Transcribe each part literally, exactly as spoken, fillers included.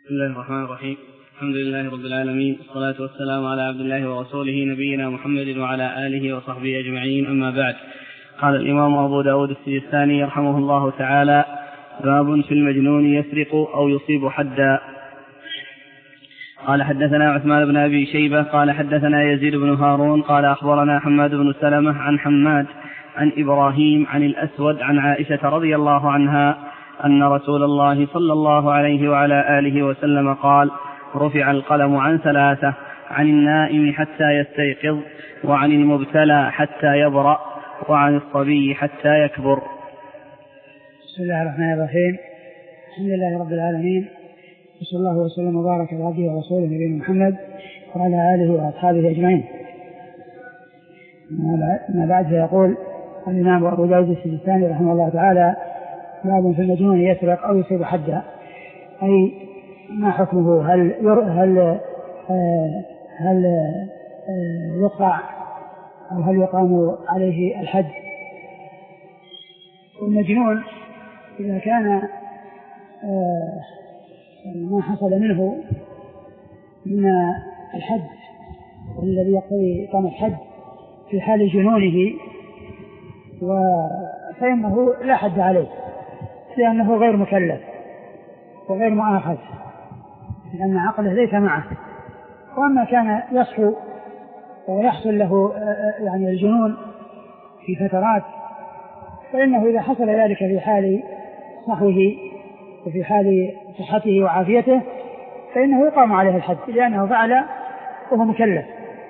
بسم الله الرحمن الرحيم. الحمد لله رب العالمين، والصلاة والسلام على عبد الله ورسوله نبينا محمد وعلى آله وصحبه أجمعين، أما بعد. قال الإمام أبو داود السجستاني رحمه الله تعالى: باب في المجنون يسرق أو يصيب حدا. قال حدثنا عثمان بن أبي شيبة قال حدثنا يزيد بن هارون قال أخبرنا حماد بن سلمة عن حماد عن إبراهيم عن الأسود عن عائشة رضي الله عنها أن رسول الله صلى الله عليه وعلى آله وسلم قال: رفع القلم عن ثلاثة: عن النائم حتى يستيقظ، وعن المبتلى حتى يبرأ، وعن الصبي حتى يكبر. بسم الله الرحمن الرحيم. الحمد لله رب العالمين، وصلى الله وسلم وبارك على عبده ورسوله نبينا محمد وعلى آله وأصحابه أجمعين. ما بعد فيقول الإمام أبو داود السجستاني رحمه الله تعالى: باب في المجنون يسرق أو يصيب حدا، أي ما حكمه؟ هل هل هل يقطع أو هل يقام عليه الحد؟ المجنون إذا كان ما حصل منه من الحد الذي يقتضي إقامة الحد في حال جنونه فإنه لا حد عليه، لأنه غير مكلف وغير مؤاخذ، لأن عقله ليس معه. وأما كان يصحو ويحصل له يعني الجنون في فترات، فإنه إذا حصل ذلك في حال صحوه وفي حال صحته وعافيته فإنه يقام عليه الحد، لأنه فعل وهو مكلف.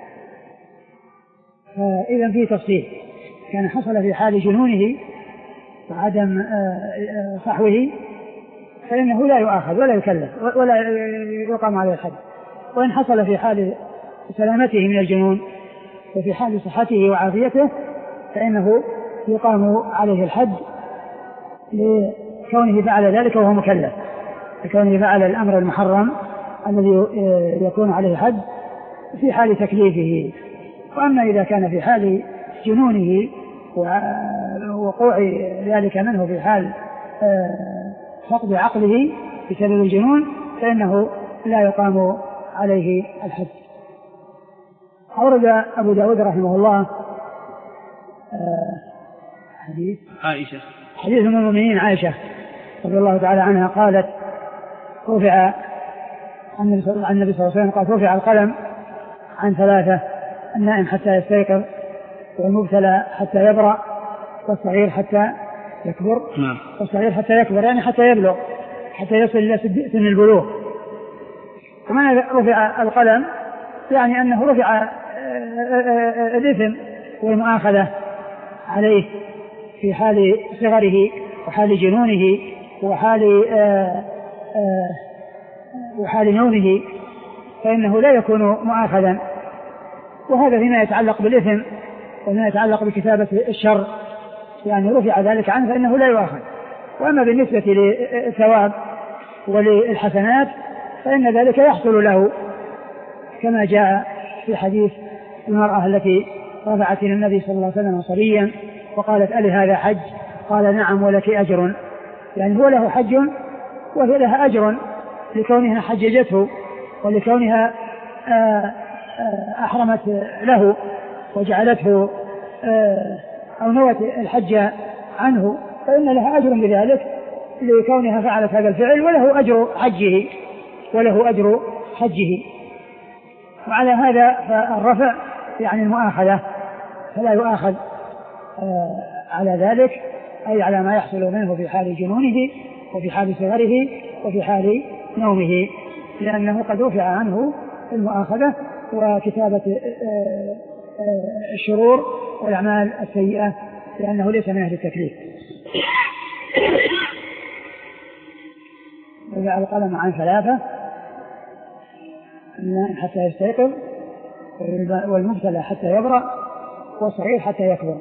فإذا فيه تفصيل: كان حصل في حال جنونه وعدم صحوه فإنه لا يؤاخذ ولا يكلف ولا يقام عليه الحد، وإن حصل في حال سلامته من الجنون وفي حال صحته وعافيته فإنه يقام عليه الحد لكونه فعل ذلك وهو مكلف، لكونه فعل الأمر المحرم الذي يكون عليه الحد في حال تكليفه. وأما إذا كان في حال جنونه ووقوع ذلك منه في حال فقد عقله بسبب الجنون فإنه لا يقام عليه الحد. أورد أبو داود رحمه الله حديث عائشة حديث من المؤمنين عائشة رضي الله تعالى عنها قالت: رفع عن النبي صلى الله عليه وسلم قال: رفع القلم عن ثلاثة: النائم حتى يستيقظ، والمبتلى حتى يبرأ، والصغير حتى يكبر. نعم. والصغير حتى يكبر يعني حتى يبلغ، حتى يصل إلى سن البلوغ. ومن رفع القلم يعني أنه رفع الإثم والمؤاخذة عليه في حال صغره وحال جنونه وحال وحال نومه، فإنه لا يكون مؤاخذا. وهذا فيما يتعلق بالإثم وما يتعلق بكتابة الشر، يعني رفع ذلك عنه فإنه لا يؤاخذ. وأما بالنسبة للثواب وللحسنات فإن ذلك يحصل له، كما جاء في حديث المرأة التي رفعت إلى النبي صلى الله عليه وسلم صبيا وقالت: ألي هذا حج؟ قال: نعم ولك أجر. يعني هو له حج وهي لها أجر لكونها حججته ولكونها أحرمت له وجعلته أو نوت الحج عنه، فإن لها أجر بذلك لكونها فعلت هذا الفعل، وله أجر حجه وله أجر حجه. وعلى هذا فالرفع يعني المؤاخذة، فلا يؤاخذ على ذلك، أي على ما يحصل منه في حال جنونه وفي حال صغره وفي حال نومه، لأنه قد رفع عنه المؤاخذة وكتابة الشرور والأعمال السيئة، لأنه ليس من أهل التكليف. رفع القلم عن ثلاثة: النائم حتى يستيقظ، والمبتلى حتى يبرأ، والصغير حتى يكبر.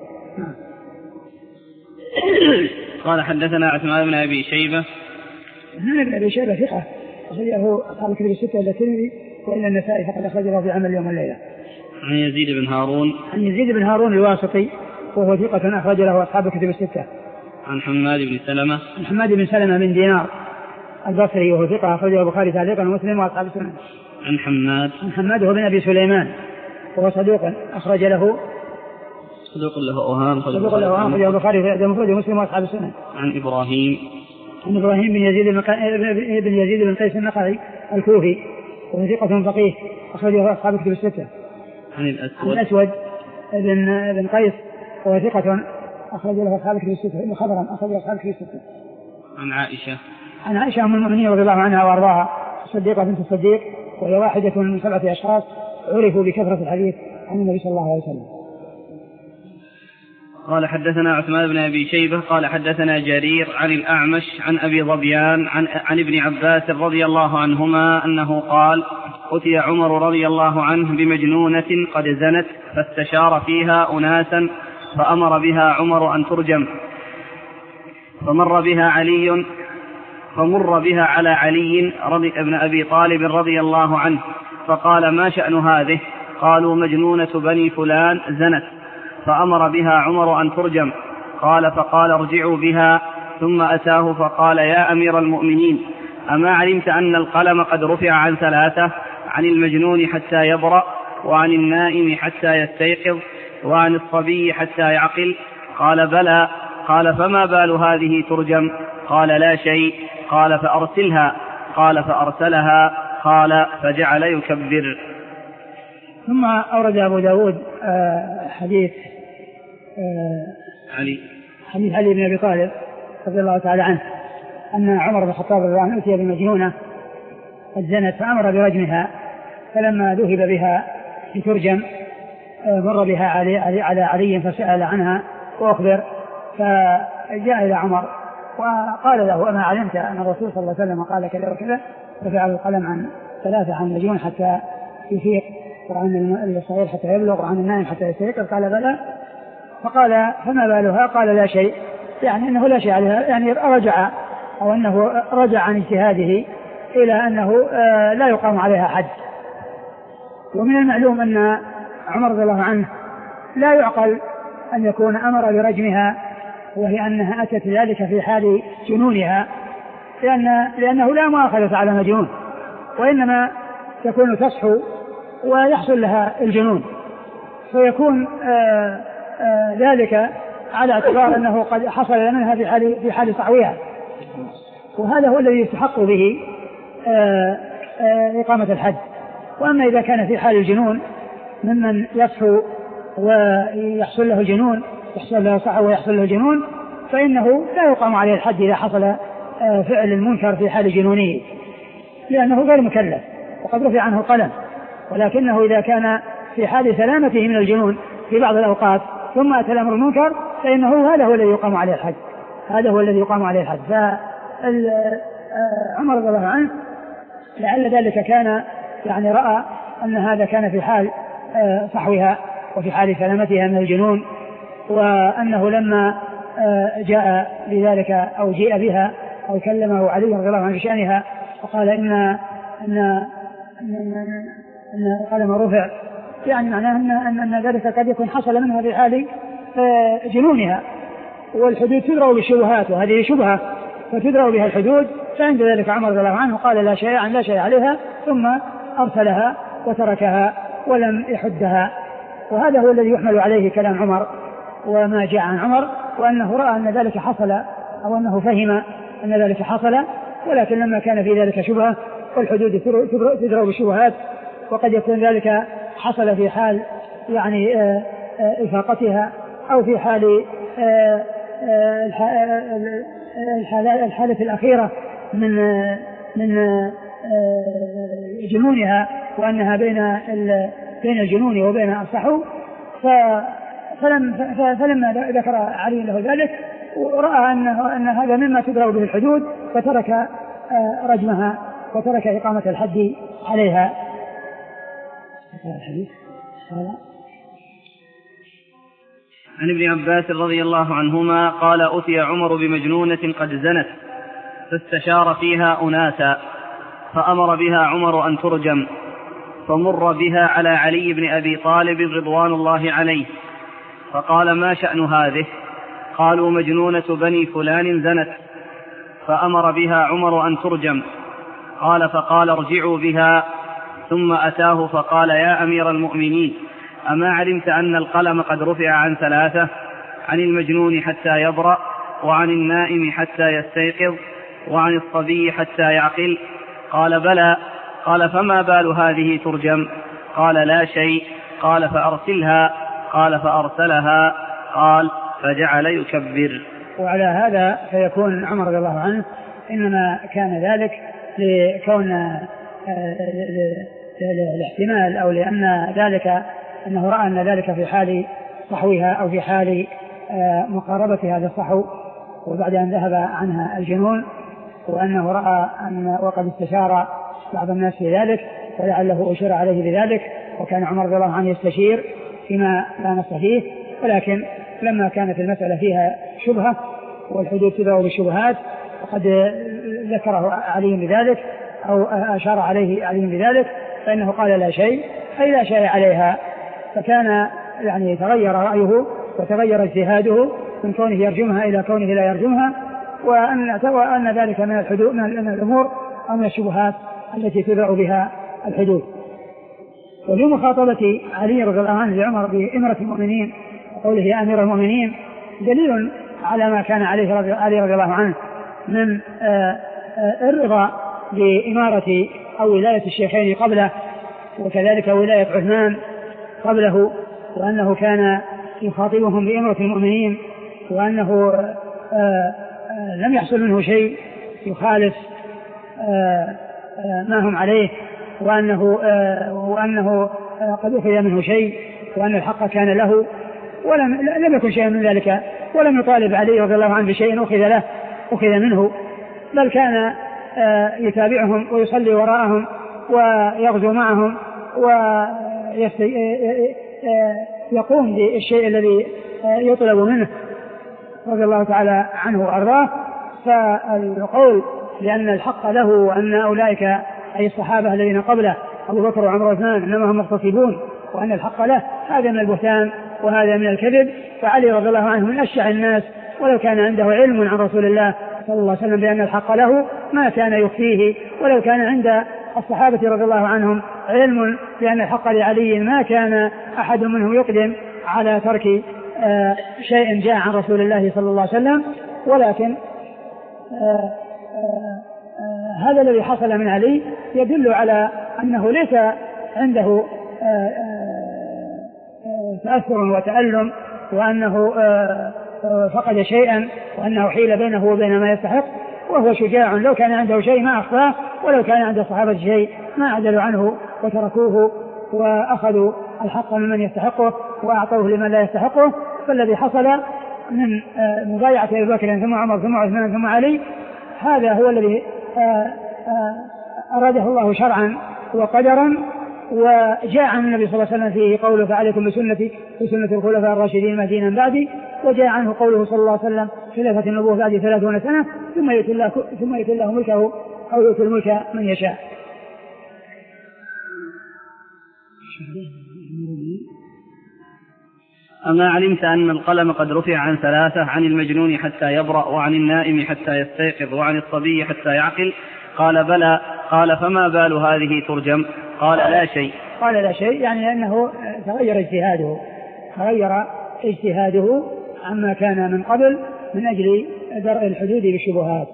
قال حدثنا عثمان بن أبي شيبة. عثمان بن أبي شيبة ثقة أخرجه أصحاب الكتب الستة إلا الترمذي وإلا النسائي فقد أخرجه في عمل يوم الليلة. عن يزيد بن هارون. عن يزيد بن هارون الواسطي وهو ثقة أخرج له أصحاب الكتب الستة. عن حماد بن سلمة. عن حماد بن سلمة بن دينار البصري وهو ثقة أخرجه البخاري تعليقا ومسلم وأصحاب السنن. عن حماد عن حماد هو بن أبي سليمان وهو صدوق أخرج له صدوق له أوهام صدوق له أوهام أخرجه البخاري ومسلم وأصحاب السنن. عن إبراهيم عن إبراهيم بن يزيد بن يزيد بن قيس النخعي الكوفي وهو ثقة فقيه أخرجه أصحاب الكتب الستة. عن الأسود, عن الأسود بن بن قيس وهو ثقة أخرج له أصحاب الكتب الستة خبرا أخرج أصحاب الكتب الستة. عن عائشة عن عائشة أم المؤمنين رضي الله عنها وأرضاها الصديقة بنت الصديق وهي واحدة من سبعة أشخاص عرفوا بكثرة الحديث عن النبي صلى الله عليه وسلم. قال حدثنا عثمان بن أبي شيبة قال حدثنا جرير عن الأعمش عن أبي ظبيان عن, عن ابن عباس رضي الله عنهما أنه قال أتي عمر رضي الله عنه بمجنونة قد زنت فاستشار فيها أناسا فأمر بها عمر أن ترجم فمر بها علي فمر بها على علي رضي ابن أبي طالب رضي الله عنه فقال ما شأن هذه؟ قالوا مجنونة بني فلان زنت فأمر بها عمر أن ترجم. قال فقال ارجعوا بها ثم أتاه فقال يا أمير المؤمنين أما علمت أن القلم قد رفع عن ثلاثة عن المجنون حتى يبرأ وعن النائم حتى يستيقظ وعن الصبي حتى يعقل؟ قال بلى. قال فما بال هذه ترجم؟ قال لا شيء. قال فأرسلها. قال فأرسلها. قال فجعل يكبر. ثم أورد أبو داود حديث علي حديث علي بن أبي طالب رضي الله تعالى عنه أن عمر بن الخطاب رضي الله عنه أتي بمجنونة قد زنت فأمر برجمها فلما ذهب بها لترجم مر بها علي على علي فسأل عنها وأخبر فجاء إلى عمر وقال له أما علمت أن الرسول صلى الله عليه وسلم قال كذا وكذا رفع القلم عن ثلاثة عن المجنون حتى يفيق وعن الصغير حتى يبلغ وعن النائم حتى يستيقظ؟ قال بلى. فقال فما بالها؟ قال لا شيء، يعني أنه لا شيء عليها، يعني رجع أو أنه رجع عن اجتهاده إلى أنه لا يقام عليها حد. ومن المعلوم أن عمر رضي الله عنه لا يعقل أن يكون أمر برجمها وهي أنها أتت ذلك في حال جنونها، لأن لأنه لا مؤاخذة على مجنون، وإنما تكون تصحو ويحصل لها الجنون، فيكون آآ آآ ذلك على اعتبار أنه قد حصل منها في حال في حال صحوها، وهذا هو الذي يستحق به آآ آآ إقامة الحد. وأما إذا كان في حال الجنون ممن يصحو ويحصل له الجنون، يحصل له صحو ويحصل له الجنون، فإنه لا يقام عليه الحد إذا حصل فعل المنكر في حال جنونه، لأنه غير مكلف وقد رفع عنه القلم. ولكنه إذا كان في حال سلامته من الجنون في بعض الأوقات ثم أتى الأمر المنكر فإنه هذا هو الذي يقام عليه الحد، هذا هو الذي يقام عليه الحد. فعمر رضي الله عنه لعل ذلك كان يعني رأى أن هذا كان في حال صحوها وفي حال سلامتها من الجنون، وأنه لما جاء بذلك أو جيء بها أو كلمه علي رضي الله عنه بشأنها وقال إن أن أن القلم رفع، يعني معناه أن, أن, أن ذلك قد يكون حصل منها في حال جنونها، والحدود تدرأ بالشبهات وهذه شبهة فتدرأ بها الحدود. فعند ذلك عمر رضي الله عنه قال لا شيء لا شيء عليها، ثم أرسلها وتركها ولم يحدها. وهذا هو الذي يحمل عليه كلام عمر وما جاء عن عمر، وأنه رأى أن ذلك حصل أو أنه فهم أن ذلك حصل، ولكن لما كان في ذلك شبهة والحدود تدرأ بالشبهات، وقد يكون ذلك حصل في حال يعني إفاقتها أو في حال الحالة الأخيرة من من جنونها، وأنها بين بين الجنون وبين الصحو. فلم فلما ذكر علي له ذلك ورأى أنه أن هذا مما تدرأ به الحدود فترك رجمها وترك إقامة الحد عليها. عن ابن عباس رضي الله عنهما قال أتي عمر بمجنونة قد زنت فاستشار فيها أناسا فأمر بها عمر أن ترجم، فمر بها على علي بن أبي طالب رضوان الله عليه فقال ما شأن هذه؟ قالوا مجنونة بني فلان زنت. فأمر بها عمر أن ترجم. قال فقال ارجعوا بها. ثم أتاه فقال يا أمير المؤمنين أما علمت أن القلم قد رفع عن ثلاثة، عن المجنون حتى يبرأ، وعن النائم حتى يستيقظ، وعن الصبي حتى يعقل؟ قال بلى. قال فما بال هذه ترجم؟ قال لا شيء. قال فأرسلها. قال فأرسلها. قال فجعل يكبر. وعلى هذا فيكون عمر رضي الله عنه إنما كان ذلك لكون الاحتمال أو لأن ذلك أنه رأى أن ذلك في حال صحوها أو في حال مقاربة هذا الصحو وبعد أن ذهب عنها الجنون، وأنه رأى أن وقد استشار بعض الناس في ذلك ولعله أشير عليه بذلك، وكان عمر رضي الله عنه يستشير فيما لا نص فيه. ولكن لما كانت المسألة فيها شبهة والحدود تباع بالشبهات وقد ذكره علي بذلك أو أشار عليه علي بذلك فإنه قال لا شيء، أي لا شيء عليها. فكان يعني تغير رأيه وتغير اجتهاده من كونه يرجمها إلى كونه لا يرجمها، وأن, وأن ذلك من الحدود من الأمور أو من الشبهات التي تباع بها الحدود. وفي مخاطبة علي رضي الله عنه لعمر بإمرة المؤمنين وقوله يا أمير المؤمنين دليل على ما كان عليه علي رضي الله عنه من الرضا بإمارة أو ولاية الشيخين قبله، وكذلك ولاية عثمان قبله، وأنه كان يخاطبهم بإمرة المؤمنين، وأنه لم يحصل منه شيء يخالف ما هم عليه، وأنه, وأنه قد أخذ منه شيء، وأن الحق كان له ولم لم يكن شيء من ذلك، ولم يطالب علي رضي الله عنه بشيء أخذ له أخذ منه، بل كان يتابعهم ويصلي وراءهم ويغزو معهم ويقوم بالشيء الذي يطلب منه رضي الله تعالى عنه وأرضاه. فالقول لأن الحق له وأن أولئك أي الصحابة الذين قبله أبو بكر وعمر وعثمان إنما هم مغتصبون وأن الحق له، هذا من البهتان وهذا من الكذب. فعلي رضي الله عنه من أشجع الناس، ولو كان عنده علم عن رسول الله صلى الله عليه وسلم بأن الحق له ما كان يخفيه، ولو كان عند الصحابة رضي الله عنهم علم بأن الحق لعلي ما كان أحد منهم يقدم على ترك آه شيء جاء عن رسول الله صلى الله عليه وسلم. ولكن آه آه آه هذا الذي حصل من علي يدل على أنه ليس عنده آه آه تأثر وتألم، وأنه آه فقد شيئا، وأنه حيل بينه وبين ما يستحق، وهو شجاع. لو كان عنده شيء ما أخفاه، ولو كان عند الصحابة شيء ما عدلوا عنه وتركوه وأخذوا الحق ممن يستحقه وأعطوه لمن لا يستحقه. فالذي حصل من مبايعة أبي بكر ثم عمر ثم عثمان ثم علي هذا هو الذي أراده الله شرعا وقدرا، وجاء عن النبي صلى الله عليه وسلم فيه قوله فعليكم بسنتي وسنة الخلفاء الراشدين المهديين من بعدي، وجاء عنه قوله صلى الله عليه وسلم خلافة النبوة بعد ثلاثون سنة ثم يؤتي الله ثم يؤتي الله ملكه أو يؤتي الملك من يشاء. أما علمت أن القلم قد رفع عن ثلاثة، عن المجنون حتى يبرأ، وعن النائم حتى يستيقظ، وعن الصبي حتى يعقل؟ قال بلى. قال فما بال هذه ترجم؟ قال لا شيء. قال لا شيء يعني أنه تغير اجتهاده تغير اجتهاده عما كان من قبل من أجل درء الحدود بالشبهات.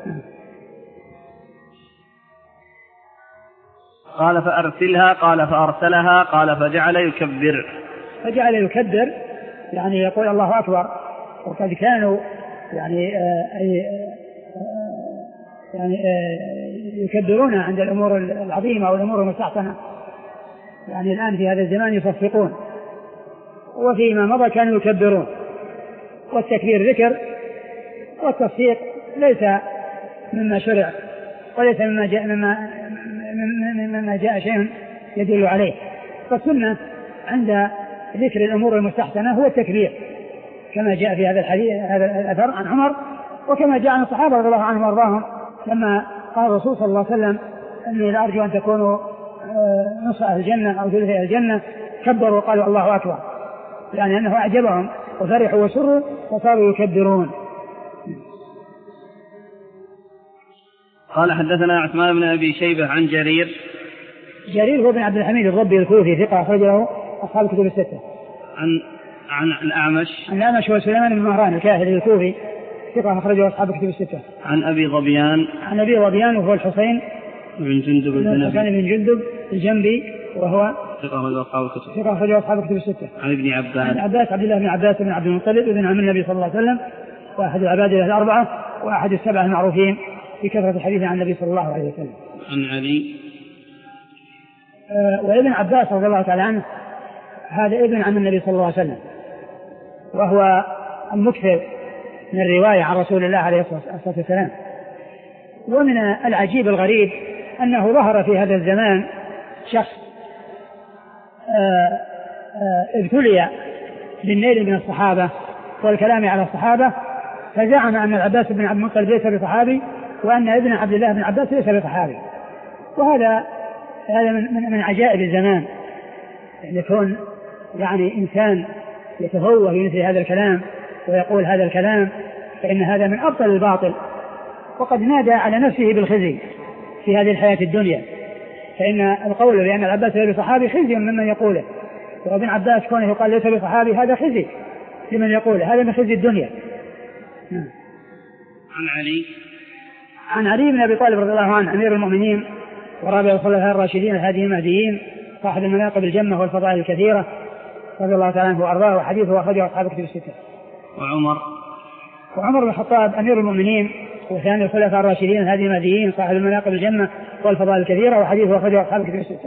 قال فأرسلها. قال فأرسلها. قال فجعل يكبر. فجعل يكبر يعني يقول الله أكبر. وقد كانوا يعني آآ آآ يعني آآ يكبرون عند الأمور العظيمة والأمور المستحسنة، يعني الآن في هذا الزمان يصفقون، وفيما مضى كانوا يكبرون. والتكبير ذكر، والتصفيق ليس مما شرع وليس مما جاء, مما مما جاء شيء يدل عليه. فالسنة عند ذكر الأمور المستحسنة هو التكبير، كما جاء في هذا الحديث هذا الأثر عن عمر، وكما جاء عن الصحابة رضي الله عنهم وارضاهم لما قال الرسول صلى الله عليه وسلم أني لأرجو أن تكونوا نصف أهل الجنة أو ثلث أهل الجنة، كبروا وقالوا الله أكبر، يعني أنه أعجبهم وفرحوا وسروا وصاروا يكبرون. قال حدثنا عثمان بن أبي شيبة عن جرير. جرير هو بن عبد الحميد الضبي الكوفي ثقة أخرج له أصحاب الكتب الستة. عن عن الأعمش. عن الأعمش هو سليمان بن مهران الكاهلي الكوفي ثقة أخرجه أصحاب الكتب الستة. عن أبي ظبيان. عن أبي ظبيان وهو الحسين بن جندب الحسين بن جندب الجنبي وهو ثقة أخرجه أصحاب الكتب. ثقة أخرجه أصحاب الكتب الستة. عن ابن عباس. عن عباس عبد الله بن عباس بن عبد المطلب ابن عم النبي صلى الله عليه وسلم وأحد العبادة الأربعة وأحد السبعة المعروفين بكثرة الحديث عن النبي صلى الله عليه وسلم. عن علي. أه وابن عباس رضي الله تعالى عنه هذا ابن عم النبي صلى الله عليه وسلم وهو المكثر من الرواية عن رسول الله عليه الصلاة والسلام. ومن العجيب الغريب أنه ظهر في هذا الزمان شخص ابتلي بالنيل من الصحابة والكلام على الصحابة فزعم أن العباس بن عبد المطلب ليس بصحابي وأن ابن عبد الله بن عباس ليس بصحابي. وهذا هذا من, من عجائب الزمان يكون يعني إنسان يتفوه بمثل هذا الكلام ويقول هذا الكلام فإن هذا من أبطل الباطل وقد نادى على نفسه بالخزي في هذه الحياة الدنيا. فإن القول بأن العباس ليس بصحابي خزي ممن يقوله وابن عباس كونه يقال ليس بصحابي هذا خزي لمن يقوله هذا من خزي الدنيا. عن علي. عن علي بن أبي طالب رضي الله عنه أمير المؤمنين ورابع الخلفاء الراشدين الهاديين المهديين صاحب المناقب الجمة والفضائل الكثيرة رضي الله تعالى عنه وأرضاه وحديثه أخرجه أصحاب الكتب الستة. وعمر. وعمر بن الخطاب أمير المؤمنين وثاني الخلفاء الراشدين الهاديين المهديين صاحب المناقب الجمة والفضائل الكثيرة وحديثه أخرجه أصحاب الكتب الستة.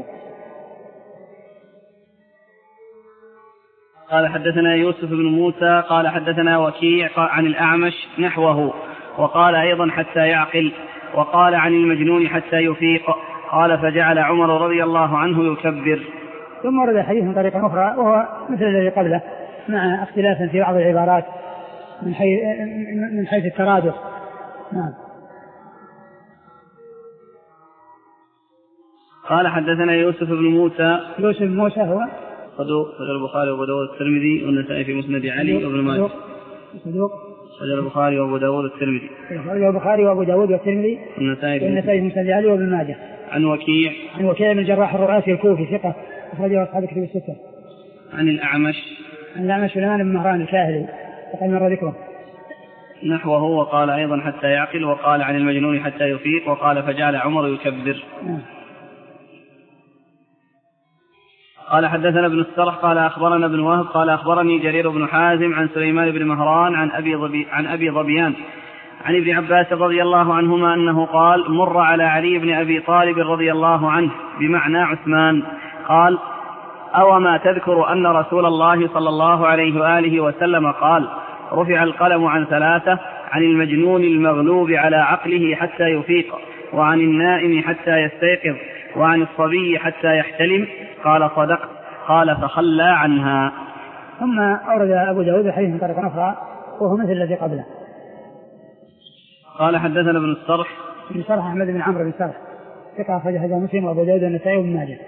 قال حدثنا يوسف بن موسى قال حدثنا وكيع عن الأعمش نحوه وقال أيضا حتى يعقل وقال عن المجنون حتى يفيق قال فجعل عمر رضي الله عنه يكبر. ثم ورد الحديث من طريق أخرى وهو مثل الذي قبله مع اختلاف في بعض العبارات من حيث من حيث الترادف. نعم. قال حدثنا يوسف بن موسى. يوسف بن موسى هو صدوق خرج البخاري وابو داود الترمذي والنسائي في مسند علي وابن ماجه. صدوق خرج البخاري وابو داود الترمذي. خرج البخاري وابو داود والترمذي والنسائي في مسند علي وابن ماجه. عن وكيع. عن وكيع بن الجراح الرؤاسي الكوفي ثقة أخرجه أصحاب الكتب الستة. عن الأعمش. عن الأعمش سليمان بن مهران الكاهلي وقد مر ذكره. نحوه وقال أيضا حتى يعقل وقال عن المجنون حتى يفيق وقال فجعل عمر يكبر. نعم. قال حدثنا ابن السرح قال أخبرنا ابن وهب قال أخبرني جرير بن حازم عن سليمان بن مهران عن أبي ظبي عن أبي ظبيان عن ابن عباس رضي الله عنهما أنه قال مر على علي بن أبي طالب رضي الله عنه بمعنى عثمان قال أو ما تذكر أن رسول الله صلى الله عليه وآله وسلم قال رفع القلم عن ثلاثة عن المجنون المغلوب على عقله حتى يفيق وعن النائم حتى يستيقظ وعن الصبي حتى يحتلم قال صدقت قال فخلى عنها. ثم أورد أبو داود الحديث من طريق أخرى وهو مثل الذي قبله. قال حدثنا ابن السرح. ابن السرح أحمد بن عمرو بن السرح ثقة أخرجه حديث مسلم وأبو داود والنسائي وابن ماجه.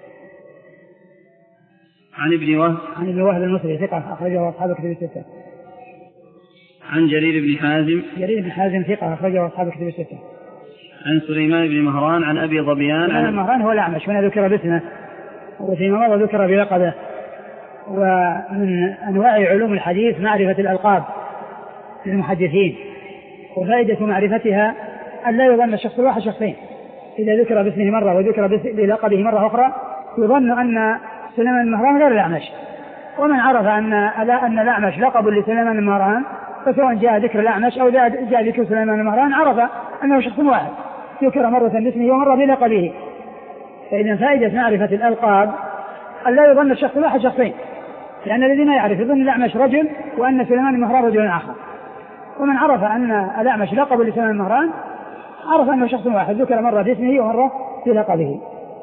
عن ابن وهب. عن ابن وهب المصري ثقة أخرجه أصحاب الكتب الستة. عن جرير بن حازم. جرير بن حازم ثقة أخرجه أصحاب الكتب الستة. عن سليمان بن مهران عن أبي ظبيان. عن مهران هو الأعمش هنا ذكر باسمه وفيما مضى ذكر بلقبه. ومن أنواع علوم الحديث معرفة الألقاب للمحدثين وفائدة معرفتها أن لا يظن الشخص الواحد شخصين. إذا ذكر باسمه مرة وذكر بلقبه مرة أخرى يظن أن سليمان بن مهران غير الأعمش. ومن عرف أن أن الأعمش لقب لسليمان بن مهران فسواء جاء ذكر الأعمش أو جاء ذكر سليمان بن مهران عرف أنه شخص واحد ذكر مرة باسمه ومرة بلقبه. فإذا فائدة معرفة الألقاب أن لا يظن الشخص الواحد شخصين لأن الذي ما يعرف يظن الأعمش رجل وأن سليمان بن مهران رجل آخر. ومن عرف أن الأعمش لقب لسليمان بن مهران عرف أنه شخص واحد ذكر مرة باسمه ومرة بلقبه.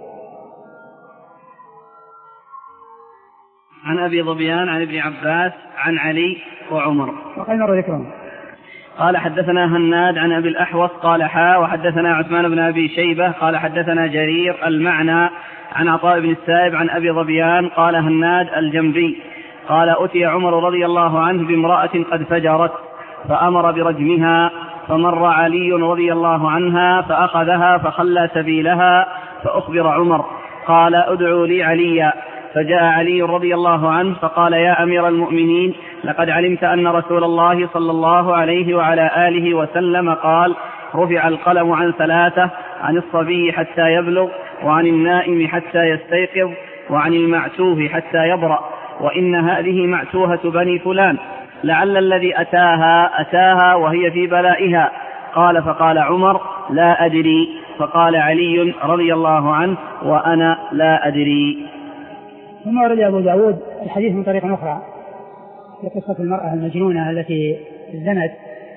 عن أبي ظبيان عن ابن عباس عن علي وعمر وقد مر ذكرهم. قال حدثنا هناد عن أبي الأحوص قال حا وحدثنا عثمان بن أبي شيبة قال حدثنا جرير المعنى عن عطاء بن السائب عن أبي ظبيان قال هناد الجنبي قال أتي عمر رضي الله عنه بامرأة قد فجرت فأمر برجمها فمر علي رضي الله عنها فأخذها فخلى سبيلها فأخبر عمر قال ادعوا لي عليا. فجاء علي رضي الله عنه فقال يا أمير المؤمنين لقد علمت أن رسول الله صلى الله عليه وعلى آله وسلم قال رفع القلم عن ثلاثة عن الصبي حتى يبلغ وعن النائم حتى يستيقظ وعن المعتوه حتى يبرأ وإن هذه معتوهة بني فلان لعل الذي أتاها أتاها وهي في بلائها. قال فقال عمر لا أدري. فقال علي رضي الله عنه وأنا لا أدري. ثم ورد أبو داود الحديث من طريق أخرى في قصة المرأة المجنونة التي زنت،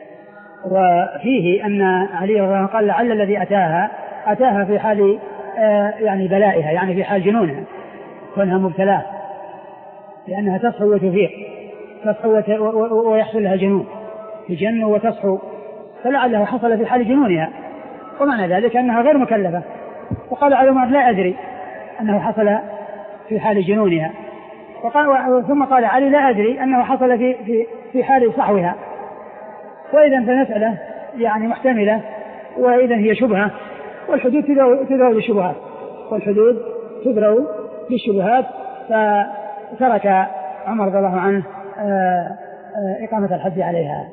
وفيه أن علي رضي الله عنه قال لعل الذي أتاها أتاها في حال آه يعني بلائها، يعني في حال جنونها كونها مبتلاه، لأنها تصحو وتفيق، تصحو ويحصل لها جنون، تجن وتصحو، فلعله حصل في حال جنونها، ومعنى ذلك أنها غير مكلفة. وقال عمر لا أدري أنه حصل في حال جنونها. وقال ثم قال علي لا أدري أنه حصل في في في حال صحوها. وإذا فالمسألة يعني محتملة، وإذا هي شبهة، والحدود تدرأ للشبهات، والحدود تدرأ للشبهات. فترك عمر رضي الله عنه إقامة الحد عليها.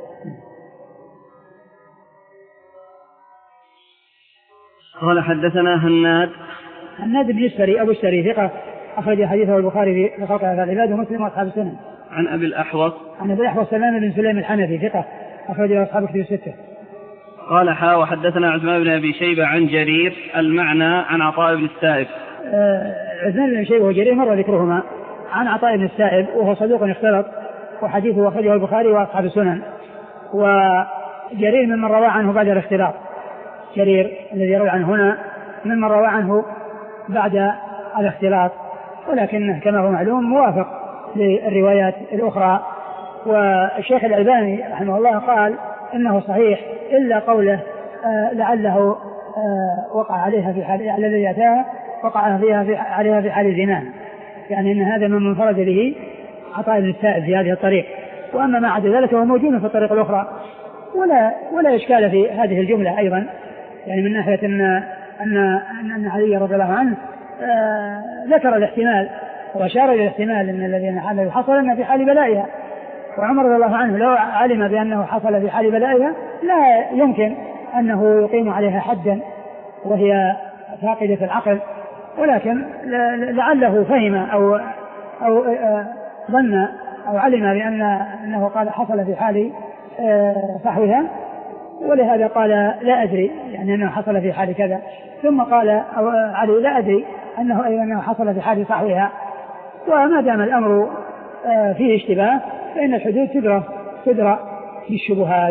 قال حدثنا هناد هناد بن السري أبو السري ثقة أخرج حديثه البخاري في خلق أفعال العباد ومسلم وأصحاب السنن. عن أبي الأحوص عن أبي الأحوص سلام بن سليم الحنفي ثقة أخرج أصحاب الكتب الستة. قال حا وحدثنا عثمان بن أبي شيبة عن جرير المعنى عن عطاء بن السائب. آه عثمان بن شيبة وجرير مر ذكرهما عن عطاء بن السائب وهو صدوق اختلط، وحديثه أخرجه البخاري وأصحاب السنن. وجرير ممن روى عنه بعد الاختلاط، جرير الذي روى عنه هنا ممن روى عنه بعد الاختلاط، ولكنه كما هو معلوم موافق للروايات الأخرى. والشيخ الألباني رحمه الله قال إنه صحيح إلا قوله آه لعله آه وقع عليها في حال الذي أتاها وقع فيها في عليها في حال زنا، يعني أن هذا من منفرد به عطاء بن السائب في هذه الطريق. وأما ما عدا ذلك هو موجود في الطريق الأخرى، ولا ولا إشكال في هذه الجملة أيضا، يعني من ناحية أن أن أن علي رضي الله عنه آه ذكر الاحتمال وأشار إلى الاحتمال أن الذين حصل حصل أن في حال بلائها، وعمر رضي الله عنه لو علم بأنه حصل في حال بلائها لا يمكن أنه يقيم عليها حدا وهي فاقدة العقل، ولكن لعله فهم أو أو ظن أو علم بأن أنه قال حصل في حال صحوها، ولهذا قال لا أدري، يعني أنه حصل في حال كذا. ثم قال علي لا أدري أنه أيضا أنه حصل في حال صحوها. وما دام الأمر فيه اشتباه فإن الحدود تدرى تدرى بالشبهات.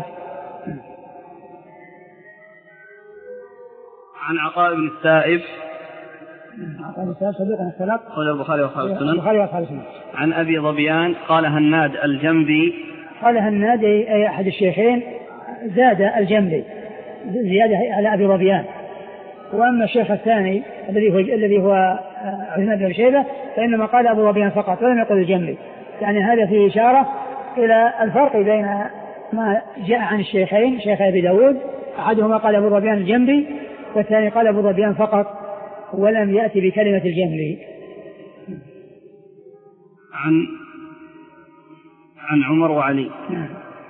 عن عطاء بن السائب عطاء بن السائب صديق اختلط قال البخاري وأصحاب السنن. البخاري وأصحاب السنن. عن أبي ظبيان قال هناد الجنبي قال هناد أي أحد الشيخين زاد الجنبي زيادة على أبي ظبيان. وأما الشيخ الثاني الذي هو الذي هو عثمان بن شيبة فإنما قال أبو ظبيان فقط ولم يقل الجنبي، يعني هذا فيه إشارة إلى الفرق بين ما جاء عن الشيخين شيخ أبي داود، أحدهما قال أبو ظبيان الجنبي والثاني قال أبو ظبيان فقط ولم يأتي بكلمة الجنبي. عن عن عمر وعلي. نعم.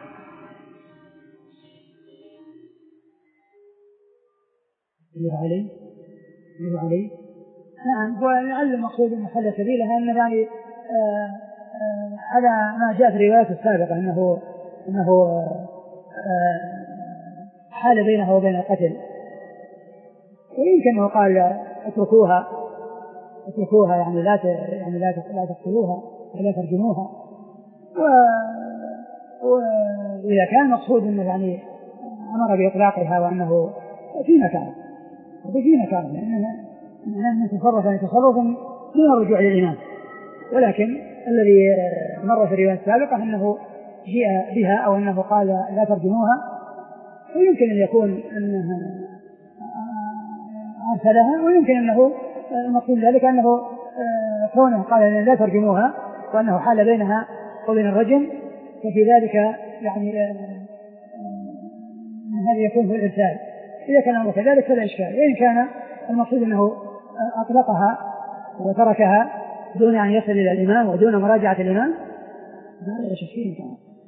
علي علي نعم. ولعل المقصود أن خلى سبيلها أن يعني آه آه على ما جاء في الروايات السابقة أنه أنه آه حال بينها وبين القتل، ويمكن أنه قال اتركوها اتركوها يعني لا يعني لا لا تقتلوها ولا ترجموها. وإذا كان مقصود أنه يعني أمر بإطلاقها وأنه في مكان وفي مكان لأنه تصرف يعني تصرف دون الرجوع للإمام، ولكن الذي مر في الرواية السابقة أنه جاء بها أو أنه قال لا ترجموها، ويمكن أن يكون أنه أرسلها، ويمكن أنه المقصود ذلك أنه كونه قال لا ترجموها وأنه حال بينها وبين الرجم، ففي ذلك يعني هذا يكون في الإرسال. إذا كان الأمر كذلك فلا إشكال، وإن كان المقصود أنه أطلقها وتركها دون أن يصل إلى الإمام ودون مراجعة الإمام هذا لا شك فيه.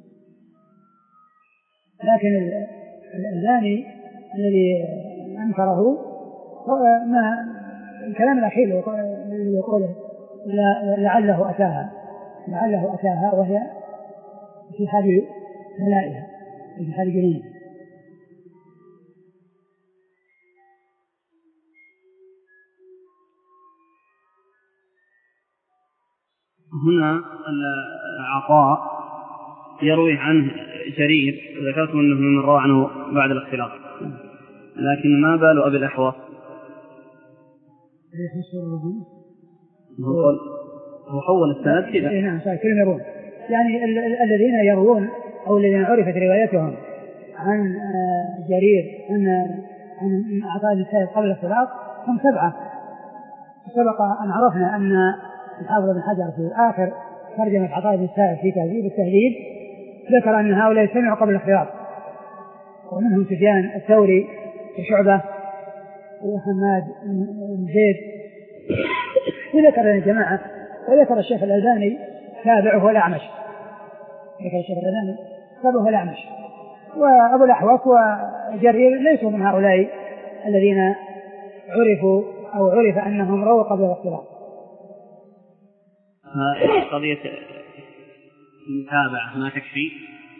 لكن الثاني الذي أنكره ما الكلام الأخير الذي يقوله لعله أتاها لعله أتاها وهي في حال ملائها في حال جنونها. هنا العطاء يروي عنه جرير ذكرتم أنه من روى عنه بعد الاختلاط، لكن ما بال أبي الأحوص هو حول السند كذا. نعم صحيح كلهم يروون، يعني الذين يروون أو الذين عرفت روايتهم عن جرير عن عن عطاء بن السائب قبل الاختلاط هم سبعة. سبق أن عرفنا أن الحافظ بن حجر في آخر ترجمة عطاء بن السائب في تهذيب التهذيب ذكر أن هؤلاء سمعوا قبل الاختلاط، ومنهم سفيان الثوري وشعبة وحماد بن زيد، وذكر الجماعة، وذكر الشيخ الألباني تابعه الأعمش ذكر الشيخ الألباني تابعه الأعمش. وأبو الأحوص وجرير ليسوا من هؤلاء الذين عرفوا أو عرف أنهم رووا قبل الاختلاط. قضية المتابعة ما تكفي؟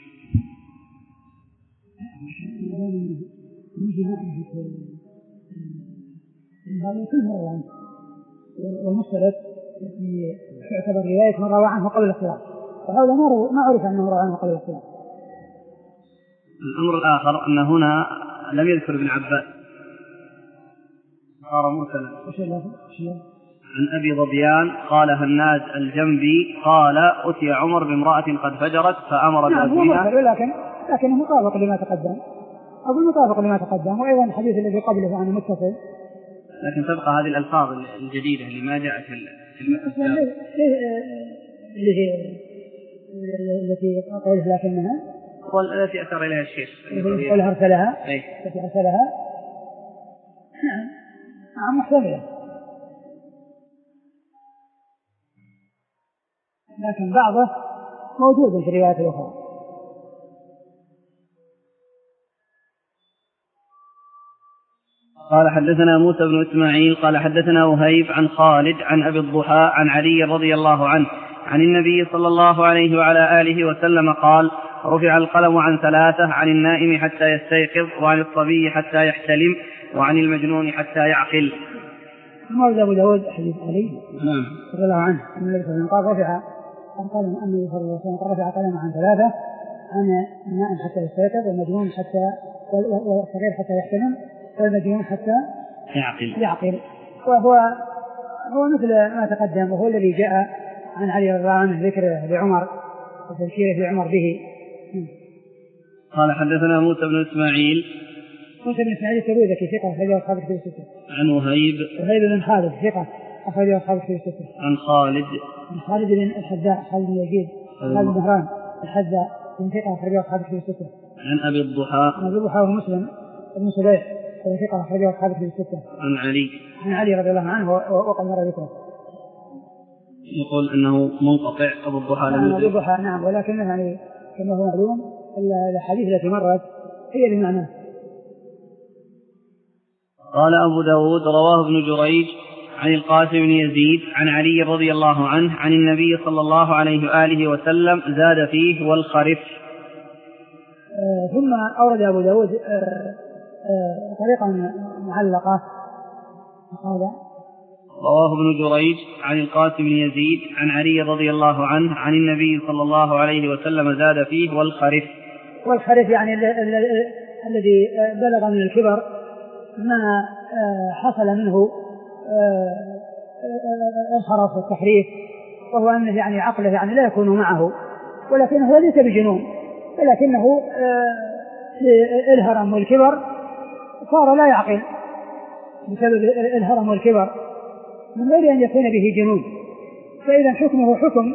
كل مرة عنه والمختلف يعتبر رواية من روى عنه قبل الاختلاط، وهذا ما عرف أنه روى عنه قبل الاختلاط. الأمر الآخر أن هنا لم يذكر ابن عباس صار مرسلا عن أبي ظبيان قال هناد الجنبي قال أتي عمر بامرأة قد فجرت فأمر نعم بها. لكن لكن مطابق لما تقدم، أقول مطابق لما تقدم، وأيضا الحديث الذي قبله عن متصل، لكن تبقى هذه الألفاظ الجديدة اللي ما جاءت في المتن التي قوله لكنها والتي أثر إليها الشيخ التي أرسلها التي أرسلها نعم نعم محتملة، لكن بعضه موجود في الروايات الأخرى. قال حدثنا موسى بن إسماعيل قال حدثنا وهيب عن خالد عن أبي الضحى عن علي رضي الله عنه عن النبي صلى الله عليه وعلى آله وسلم قال رفع القلم عن ثلاثة عن النائم حتى يستيقظ وعن الصبي حتى يحتلم وعن المجنون حتى يعقل. ما أبو داود حديث علي نعم رضي الله عنه أن النبي صلى الله عليه وسلم قال رفع القلم النبي صلى الله عليه وسلم رفع القلم عن ثلاثة عن النائم حتى يستيقظ والمجنون حتى والصغير حتى يحتلم والمجنون حتى يعقل يعقل وهو هو مثل ما تقدم، وهو الذي جاء عن علي رضي الله عنه ذكره لعمر وتذكيره لعمر به. قال حدثنا موسى بن إسماعيل موسى بن إسماعيل التبوذكي ثقة أخرجه أصحاب الكتب الستة. عن وهيب وهيب بن خالد ثقة أخرجه أصحاب الكتب الستة. عن خالد عن خالد بن الحذاء خالد بن يزيد خالد بن مهران الحذاء بن ثقة أخرجه أصحاب الكتب الستة. عن أبي الضحى عن أبي الضحى ومسلم بن صبيح ثقة أخرجه أصحاب الكتب الستة. عن علي عن علي رضي الله عنه وقد مر ذكره. يقول أنه منقطع أبو الضحى نعم أبو الضحى نعم، ولكن يعني كما هو معلوم الحديث التي مرت هي بمعنى. قال أبو داود رواه ابن جريج عن القاسم بن يزيد عن علي رضي الله عنه عن النبي صلى الله عليه وآله وسلم زاد فيه والخرف. آه ثم أورد أبو داود آه آه طريقا معلقة قال رواه ابن جريج عن القاسم بن يزيد عن علي رضي الله عنه عن النبي صلى الله عليه وسلم زاد فيه والخرف. والخرف يعني الذي بلغ من الكبر ما حصل منه الخرف والتحريف، وهو أنه يعني عقله يعني لا يكون معه، ولكنه ليس بجنون، ولكنه الهرم والكبر صار لا يعقل بسبب الهرم والكبر من غير أن يكون به جنون، فإذا حكمه حكم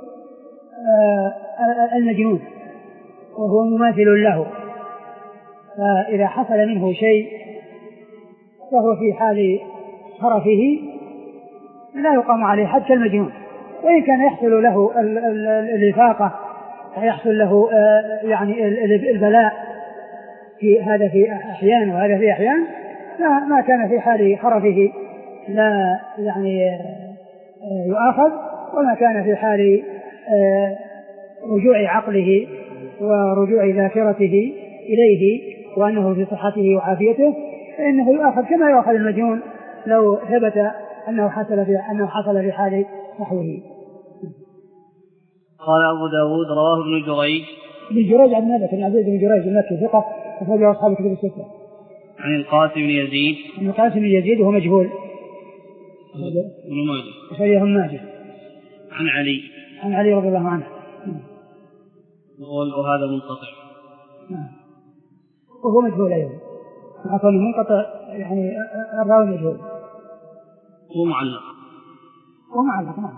المجنون وهو مماثل له. فإذا حصل منه شيء وهو في حال خرفه لا يقام عليه حد كالمجنون، وإن كان يحصل له الإفاقة ويحصل له يعني البلاء في هذا في أحيان وهذا في أحيان، ما كان في حال خرفه لا يعني يؤاخذ، وما كان في حال رجوع عقله ورجوع ذاكرته إليه وأنه في صحته وعافيته فإنه يؤاخذ كما يؤاخذ المجنون لو ثبت أنه حصل في أنه حصل في حال نحوه. قال أبو داود رواه ابن جريج ابن جريج عن مالك بن عبد بن جريج المكي ثقة أخرجه أصحاب كتب الستة. عن القاسم بن يزيد عن القاسم بن يزيد وهو مجهول ابن ماجه أخرجه ماجه. عن علي عن علي رضي الله عنه وهذا منقطع وهو مجهول أيضا عفوا منقطع يعني الراوي مجهول ومعلق ومعلق نعم.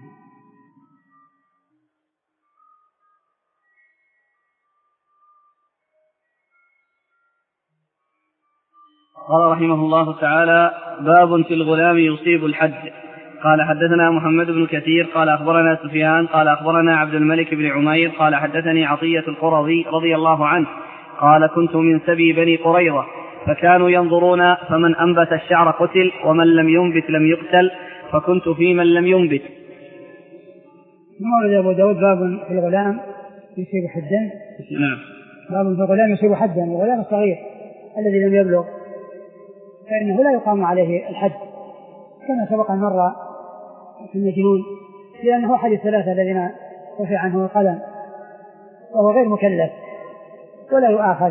قال رحمه الله تعالى باب في الغلام يصيب الحج. قال حدثنا محمد بن كثير قال أخبرنا سفيان قال أخبرنا عبد الملك بن عمير قال حدثني عطية القرظي رضي الله عنه قال كنت من سبي بني قريظة فكانوا ينظرون فمن أنبت الشعر قتل ومن لم ينبت لم يقتل فكنت في من لم ينبت. مولد أبو داود باب في الغلام يصيب حدا. نعم. باب في الغلام يصيب حدا، الغلام الصغير الذي لم يبلغ فإنه لا يقام عليه الحد كما سبق مرة في المجنون، لأنه أحد الثلاثة الذين رفع عنه القلم وهو غير مكلف ولا يؤاخذ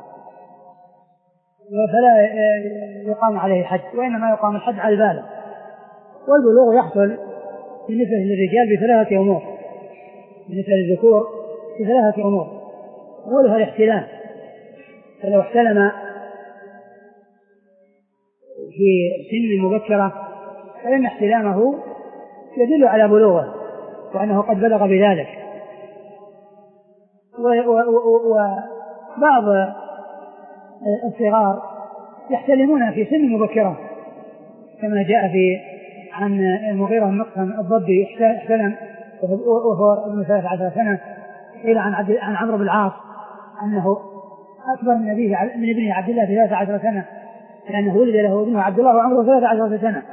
فلا يقام عليه حد، وإنما يقام الحد على البالغ. والبلوغ يحصل بالنسبة للرجال بثلاثة أمور، بالنسبة للذكور بثلاثة أمور. أولها الاحتلام، فلو احتلم في سن مبكرة فإن احتلامه يدل على بلوغه وأنه قد بلغ بذلك. وبعض الصغار يحتلمون في سن مبكرة كما جاء في عن المغيرة بن مقسم الضبي احتلم وهو ابن ثلاث عشر سنة، قيل عن عن عمرو بن العاص أنه أكبر من أبيه من ابنه عبد الله ثلاث عشر سنة، لأنه ولد له ابنه عبد الله وعمره ثلاث عشر سنة.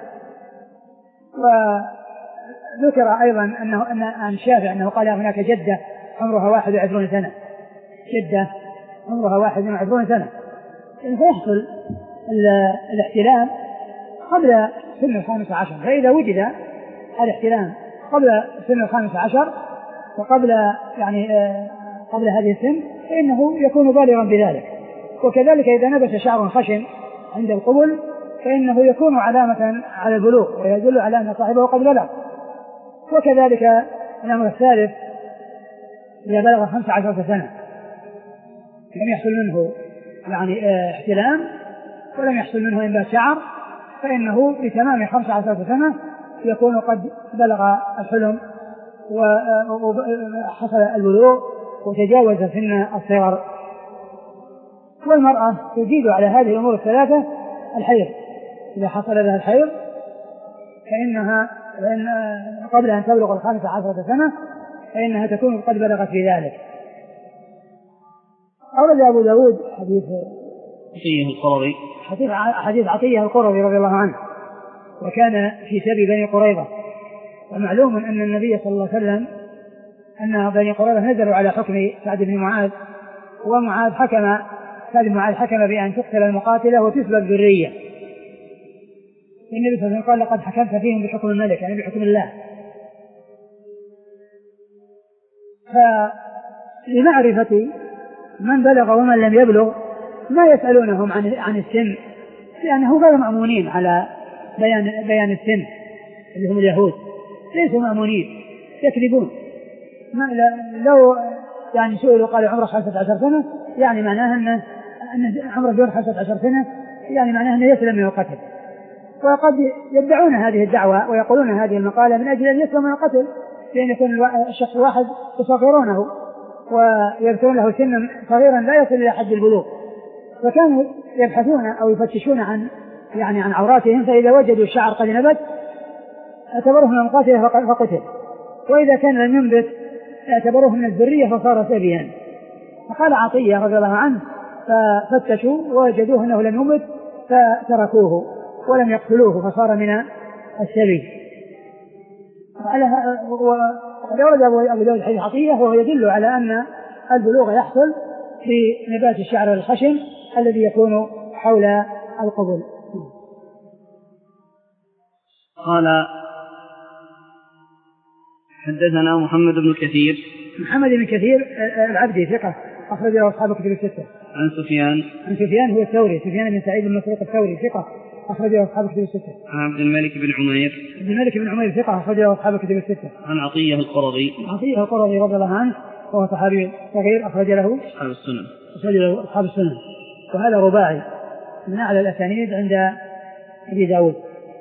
وذكر أيضا أنه أن عن الشافعي أنه قال هناك جدة عمرها واحد وعشرون سنة، جدة عمرها واحد وعشرون سنة، فيحصل الاحتلام قبل سن الخامس عشر. فإذا وجد الاحتلام قبل سن الخامس عشر وقبل يعني قبل هذه السن فإنه يكون بالغا بذلك. وكذلك إذا نبت شعر خشن عند القبل فإنه يكون علامة على البلوغ ويدل على أن صاحبه قد بلغ. وكذلك الأمر الثالث إذا بلغ خمس عشرة سنة لم يحصل منه يعني احتلام ولم يحصل منه إنبات شعر فإنه بتمام خمس عشرة سنة يكون قد بلغ الحلم وحصل البلوغ وتجاوز سن الصغر. والمرأة تزيد على هذه الأمور الثلاثة الحيض، إذا حصل لها الحيض فإنها فإن قبل أن تبلغ الخامسة عشرة سنة فإنها تكون قد بلغت في ذلك. أورد أبو داود حديث عطية القرظي حديث حديث عطية القرظي رضي الله عنه، وكان في سبي بني قريظة. ومعلوم أن النبي صلى الله عليه وسلم أن بني قريظة نزلوا على حكم سعد بن معاذ، ومعاذ حكم سعد بن معاذ حكم بأن تقتل المقاتلة وتسلب ذرية. النبي صلى الله عليه وسلم قال لقد حكمت فيهم بحكم الملك يعني بحكم الله. فلمعرفة من بلغ ومن لم يبلغ ما يسألونهم عن عن السن، لأنه غير مأمونين على بيان بيان السن اللي هم اليهود، ليسوا مأمونين يكذبون. لو يعني سئلوا قالوا عمره خمسة عشر سنة يعني معناه أن أن عمره دون خمسة عشر سنة يعني معناه أنه يسلم من القتل. وقد يدعون هذه الدعوة ويقولون هذه المقالة من أجل أن يسلم من القتل، لأن يكون الشخص واحد يصغرونه ويذكرون له سنا صغيرا لا يصل إلى حد البلوغ فكانوا يبحثون أو يفتشون عن يعني عن عوراتهم، فإذا وجدوا الشعر قد نبت اعتبروه من القاتلة فقتل، وإذا كان لم ينبت اعتبروه من الذرية فصار سبيا. فقال عطية رضي الله عنه ففتشوا ووجدوه أنه لم ينبت فتركوه ولم يقتلوه فصار من السبي. وقد ورد أبو داود حديث عطية وهو يدل على أن البلوغ يحصل في نبات الشعر والخشن الذي يكون حول القبل. قال حدثنا محمد بن كثير محمد بن كثير العبدي ثقة أخرج له أصحاب كتب الستة. عن سفيان عن سفيان هو الثوري سفيان بن سعيد بن مسروق الثوري ثقة أخرج له أصحاب كتب الستة. عن عبد الملك بن عمير عبد الملك بن عمير ثقة أخرج له أصحاب كتب الستة. عن عطية القرظي عطية القرظي رضي الله عنه وهو صحابي صغير أخرج له أصحاب السنن أخرج له أصحاب السنن. وهذا رباعي من أعلى الأسانيد عند أبي داود.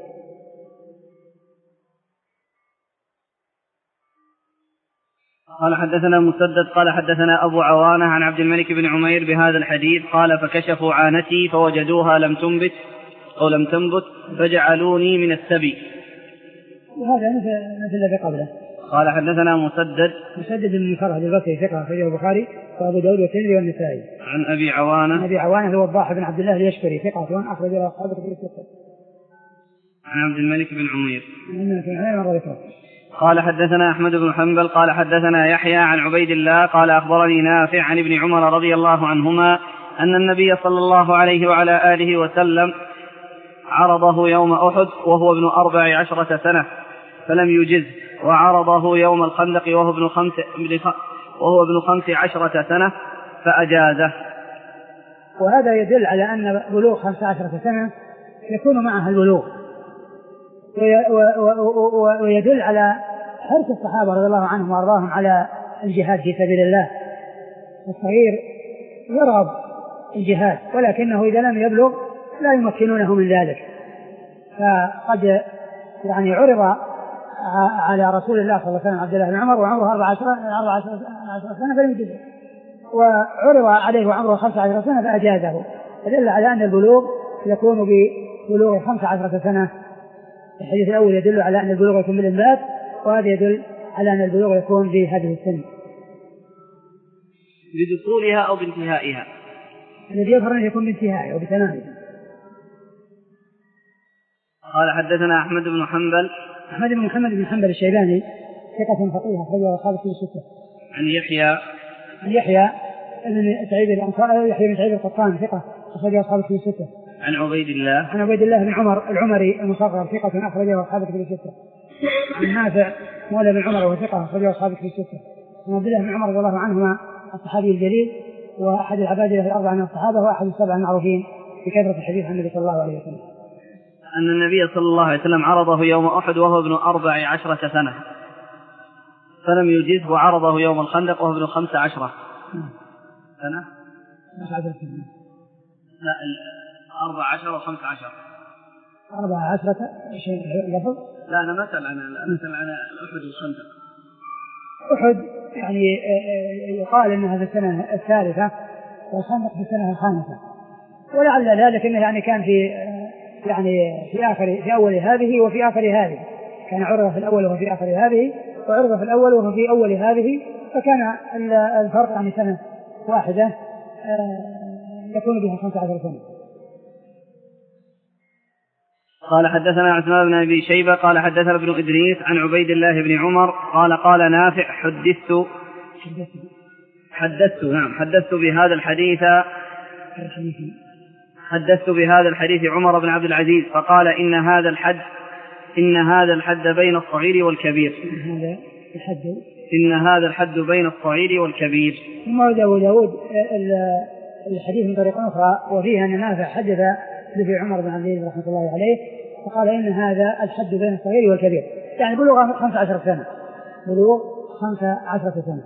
قال حدثنا مسدد قال حدثنا أبو عوانة عن عبد الملك بن عمير بهذا الحديث قال فكشفوا عانتي فوجدوها لم تنبت أو لم تنبت فجعلوني من السبي. وهذا مثل الذي قبله. قال حدثنا مسدد مسدد بن مفرد البصري ثقة أخرجه البخاري وأبو داود والترمذي والنسائي. عن أبي عوانة عن أبي عوانة هو الضاحي بن عبد الله اليشكري ثقة أخرج له أصحاب الكتب الستة. عن عبد الملك بن عمير عن قال حدثنا أحمد بن حنبل قال حدثنا يحيى عن عبيد الله قال أخبرني نافع عن ابن عمر رضي الله عنهما أن النبي صلى الله عليه وعلى آله وسلم عرضه يوم أحد وهو ابن أربع عشرة سنة فلم يجز، وعرضه يوم الخندق وهو ابن خمس, وهو ابن خمس عشرة سنة فأجازه. وهذا يدل على أن بلوغ خمس عشرة سنة يكون معها البلوغ، ويدل على حرص الصحابة رضي الله عنهم وأرضاهم على الجهاد في سبيل الله. الصغير يرغب الجهاد ولكنه إذا لم يبلغ لا يمكنونه من ذلك، فقد يعني عرض على رسول الله صلى الله عليه وسلم عبد الله بن عمر وعمره أربع عشرة سنة فلم يجزه، وعرض عليه وعمره خمس عشرة سنة فأجازه، فدل على أن البلوغ يكون ببلوغ خمس عشرة سنة. الحديث الأول يدل على أن البلوغ يكون بالإنبات، وهذا يدل على أن البلوغ يكون في هذه السن بدخولها أو بانتهائها. الذي يظهر أن يكون بانتهائها أو بتمامها. قال حدثنا أحمد بن حنبل أحمد بن محمد بن حنبل الشيباني ثقة فقيه أخرجه أصحاب الكتب الستة. عن يحيى عن يحيى بن سعيد الأنصاري يحيى بن سعيد القطان ثقة أخرجه أصحاب الكتب الستة. عن عبيد الله عن عبيد الله بن عمر العمري المصغر ثقة أخرجه أصحاب الكتب الستة. عن نافع مولى بن عمر وثقة أخرجه أصحاب الكتب الستة. عن عبد الله بن عمر رضي الله عنهما الصحابي الجليل وأحد العبادلة الأربعة من الصحابة وأحد السبع المعروفين بكثرة الحديث عن النبي صلى الله عليه وسلم أن النبي صلى الله عليه وسلم عرضه يوم أحد وهو ابن أربع عشرة سنة فلم يجز، وعرضه يوم الخندق وهو ابن خمس عشرة سنة لا أربع عشر وخمس عشر أربع عشرة شيء لفظ. لا أنا مثل أنا مثل على أحد والخندق. أحد يعني يقال أن هذه السنة الثالثة والخندق في السنة الخامسة، ولعل ذلك أنه يعني كان في يعني في آخر في أول هذه وفي آخر هذه، كان عرض في الأول وفي آخر هذه وعرض في الأول وفي أول هذه، فكان الفرق يعني سنة واحدة يكون بها خمسة عشر سنة. قال حدثنا عثمان بن أبي شيبة قال حدثنا ابن إدريس عن عبيد الله بن عمر قال قال نافع حدثت حدثت نعم حدثت بهذا الحديث حدثت بهذا الحديث عمر بن عبد العزيز فقال إن هذا الحد إن هذا الحد بين الصغير والكبير إن هذا الحد بين الصغير والكبير. ثم ورد أبو داود الحديث من طريق أخرى وفيها أن نافع حدث به عمر بن عبد العزيز رحمة الله عليه فقال إن هذا الحد بين الصغير والكبير، يعني بلوغ خمس عشر سنة بلوغ خمس عشرة سنة.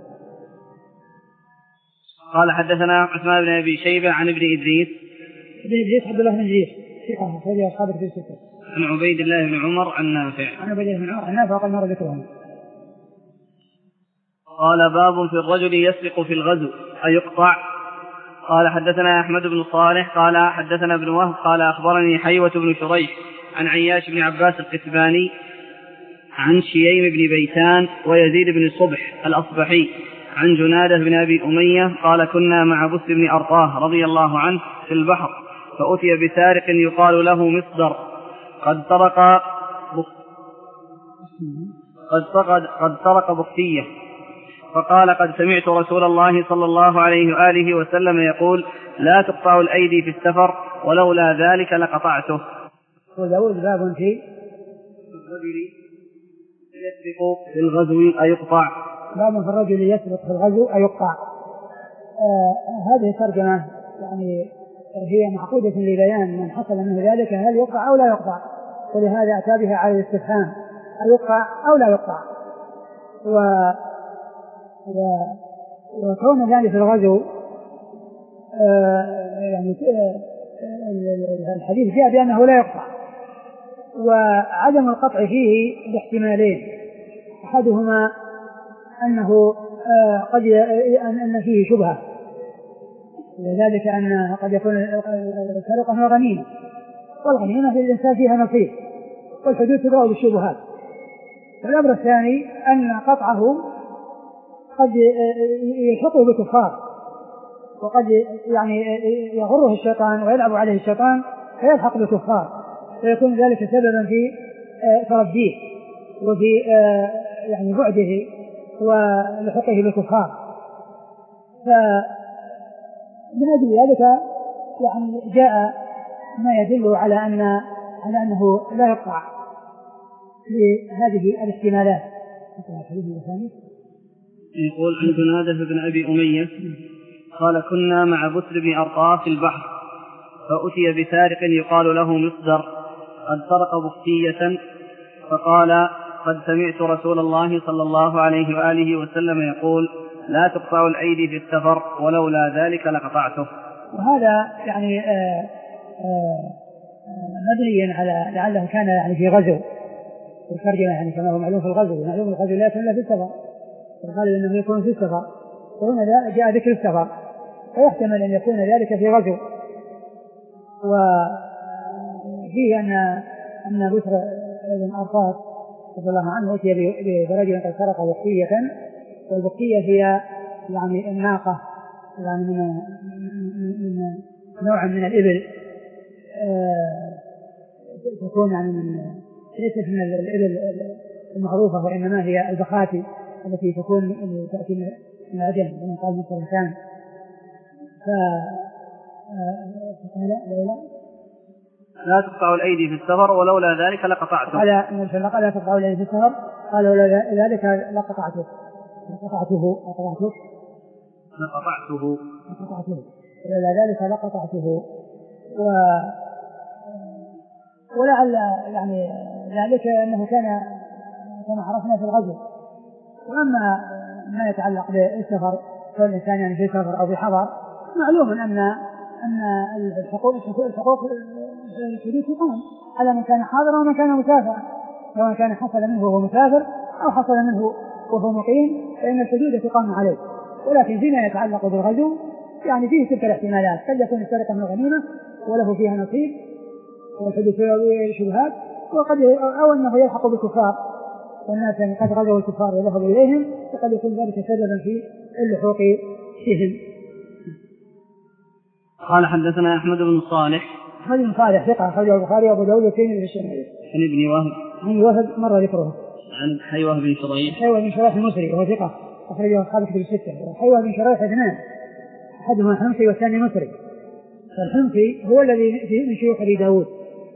قال حدثنا عثمان بن أبي شيبة عن ابن إدريس ابن إدريس عبد الله بن إدريس ثقة أخرجه أصحاب الكتب الستة. عن عبيد الله بن عمر عن نافع عن عبيد الله بن عمر عن نافع وقد مر ذكرهم. قال باب في الرجل يسبق في الغزو أيقطع. قال حدثنا أحمد بن صالح قال حدثنا ابن وهب قال أخبرني حيوة بن شريح عن عياش بن عباس القتباني عن شييم بن بيتان ويزيد بن صبح الأصبحي عن جنادة بن أبي أمية قال كنا مع بس بن أرطاه رضي الله عنه في البحر فأتي بسارق يقال له مصدر قد سرق قد سرق قد سرق بختية فقال قد سمعت رسول الله صلى الله عليه وآله وسلم يقول لا تقطع الأيدي في السفر ولولا ذلك لقطعته. وداود باب في الرجل يسرق في الغزو أيقطع. باب في الرجل يسرق في الغزو أيقطع. آه هذه الترجمة يعني هي معقودة لبيان من حصل منه ذلك هل يقطع أو لا يقطع، ولهذا أتى بها على الاستفهام أيقطع أو لا يقطع. و... و... وكون ذلك في الغزو آه يعني آه الحديث جاء بأنه لا يقطع، وعدم القطع فيه باحتمالين، أحدهما أنه آه قد أن فيه شبهة، وذلك أن قد يكون سرقة غنيمة، والغنيمة في الإنسان فيها نصيب، والحدود تدرأ بالشبهات. والأمر الثاني أن قطعه قد يلحقه بكفار، وقد يعني يغره الشيطان ويلعب عليه الشيطان فيلحق بكفار، فيكون ذلك سببا في ترديه وفي يعني بعده ولحقه بالكفار. فمن أجل ذلك يعني جاء ما يدل على أن على أنه لا يقطع لهذه الاحتمالات. يقول عن جنادة بن أبي أمية قال كنا مع بسر بن أرطاه في البحر فأتي بسارق يقال له مصدر قد سرق بختية فقال قد سمعت رسول الله صلى الله عليه وآله وسلم يقول لا تقطع الأيدي في السفر ولولا ذلك لقطعته. وهذا يعني آآ آآ مبني على لعله كان يعني في غزو، الترجمة يعني كما هو معلوم في الغزو، معلوم الغزو لا يكون إلا في السفر، فقال إنه يكون في السفر، وهنا جاء ذكر السفر، فيحتمل أن يكون ذلك في غزو. وفيه أن أن بسر بن أرطاه رضي الله عنه أتي برجل قد سرق بختية، والبختية هي يعني الناقة يعني من, من نوع من الإبل تكون يعني من ليست من الإبل المعروفة، وإنما هي البخاتي التي تكون تأتي من العجم من قال مصر الإنسان. فقال لولا لا تقطع الأيدي في السفر ولولا ذلك لقطعته. قال النبي صلى الله عليه وسلم لا تقطع الأيدي في السفر قال ولولا ذلك لقطعته لقطعته لقطعته لقطعته لقطعته ولولا ذلك لقطعته. و ولعل يعني ذلك أنه كان كما عرفنا في الغزو. وأما ما يتعلق بالسفر فالإنسان يعني في سفر أو في حضر معلوم أن أن الحقوق الحقوق الحدود تقام على من كان حاضرا ومن كان مسافرا، سواء كان حصل منه وهو مسافر أو حصل منه وهو مقيم فإن الحدود تقام عليه. ولكن فيما يتعلق بالغزو يعني فيه تلك الاحتمالات، قد يكون السرقة من غنيمة وله فيها نصيب والحدود فيها شبهات، وقد أو أنه يلحق بالكفار والناس يعني قد غزوا الكفار وذهبوا إليهم، فقد يكون ذلك سببا في اللحوق فيهم. قال حدثنا أحمد بن صالح أحمد بن صالح ثقة أخرجه البخاري وأبو داود والترمذي في الشمال. عن ابن وهب عن وهب مر ذكره. عن حيوة بن شريح حيوة بن شريح المصري وهو ثقة أخرجه أصحاب الكتب الستة. حيوة بن شريح اثنان، أحدهما حمصي والثاني مصري. فالحمصي هو الذي من شيوخ أبي داود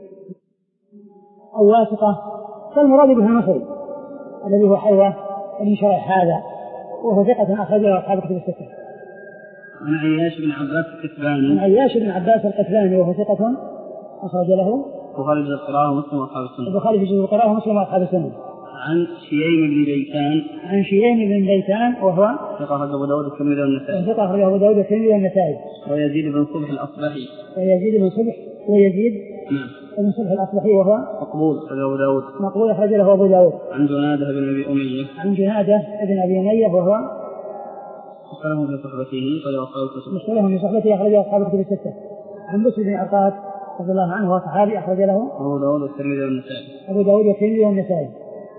أو واسطة، فالمراد به المصري الذي هو حيوة بن شريح هذا، وهو ثقة أخرجه أصحاب الكتب الستة. عن عياش بن عباس القتباني عن عياش بن عباس القتباني وهو ثقة أخرج له البخاري في القراءة ومسلم وأصحاب السنة. البخاري في القراءة ومسلم وأصحاب السنة. عن شييم بن بيتان عن شييم بن بيتان وهو ثقة أخرجه أبو داود والترمذي والنسائي. ثقة أخرجه أبو داود والترمذي والنسائي. ويزيد بن صبح الأصبحي ويزيد بن صبح ويزيد نعم بن صبح الأصبحي وهو مقبول أخرجه أبو داود. مقبول أخرج له أبو داود. عن جنادة بن أبي أمية عن جنادة بن أبي أمية وهو مشكلهم في صحبته قال أصحاب الكتب. مشكلهم في صحبته أخرج أصحاب الكتب الستة. عن بشر بن عقاد رضي الله عنه وصحابي أخرج له أبو داود والترمذي والنسائي. أبو داود والترمذي والنسائي.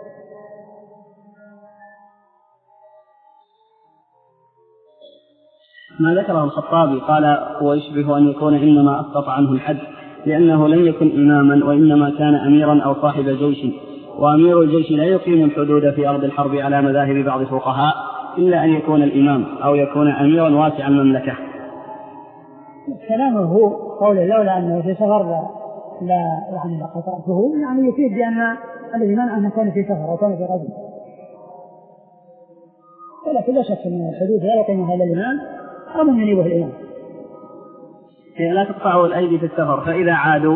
ما ذكره الخطابي قال هو يشبه أن يكون إنما أسقط عنه الحد لأنه لم يكن إماما وإنما كان أميرا أو صاحب جيش، وأمير الجيش لا يقيم الحدود في أرض الحرب على مذاهب بعض الفقهاء إلا أن يكون الإمام أو يكون أميرا واسع المملكة. كلامه هو قول لولا أنه في سفر لا يعني قطعته يعني يفيد بأن الإمام أنه كان في سفر وكان في غزو، ولكن لا شك أن الحدود لا يقيمها إلا الإمام أو من ينيبه الإمام. لا تقطعوا الأيدي في السفر فإذا عادوا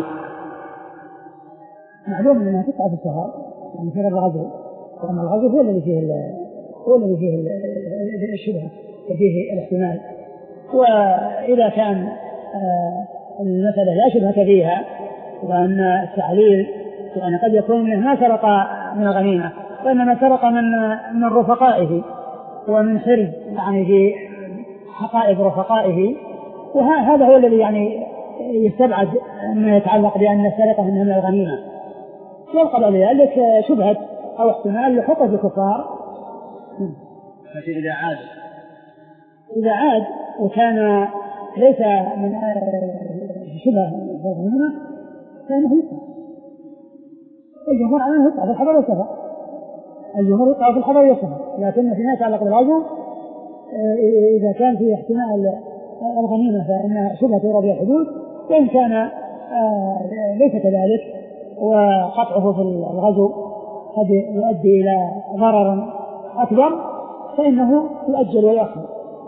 معلوم أنها تقطع في السفر يعني في الغزو، وأن الغزو هو الذي فيه هو الذي فيه الشبهة وفيه الاحتمال. وإذا كان المسألة لا شبهة فيها وأن التعليل يعني قد يكون منه ما سرق من الغنيمة وإنما سرق من من رفقائه ومن حرز يعني في حقائب رفقائه، وهذا هو الذي يعني يستبعد ما يتعلق بأن السرقة من الغنيمة. وقبل ذلك شبهة أو احتمال لحقوق الكفار. لكن إذا عاد إذا عاد وكان ليس من شبه الغنيمة فإنه يقع. الجمهور على أنه يقع في الحضر والسفر، الجمهور يقع في الحضر والسفر، لكن فيما يتعلق بالغزو إذا كان في احتمال الغنيمة فإن شبهة يرى بها الحدود، وإن كان ليس كذلك وقطعه في الغزو قد يؤدي إلى ضرر أكبر فإنه يؤجل ويأخذ.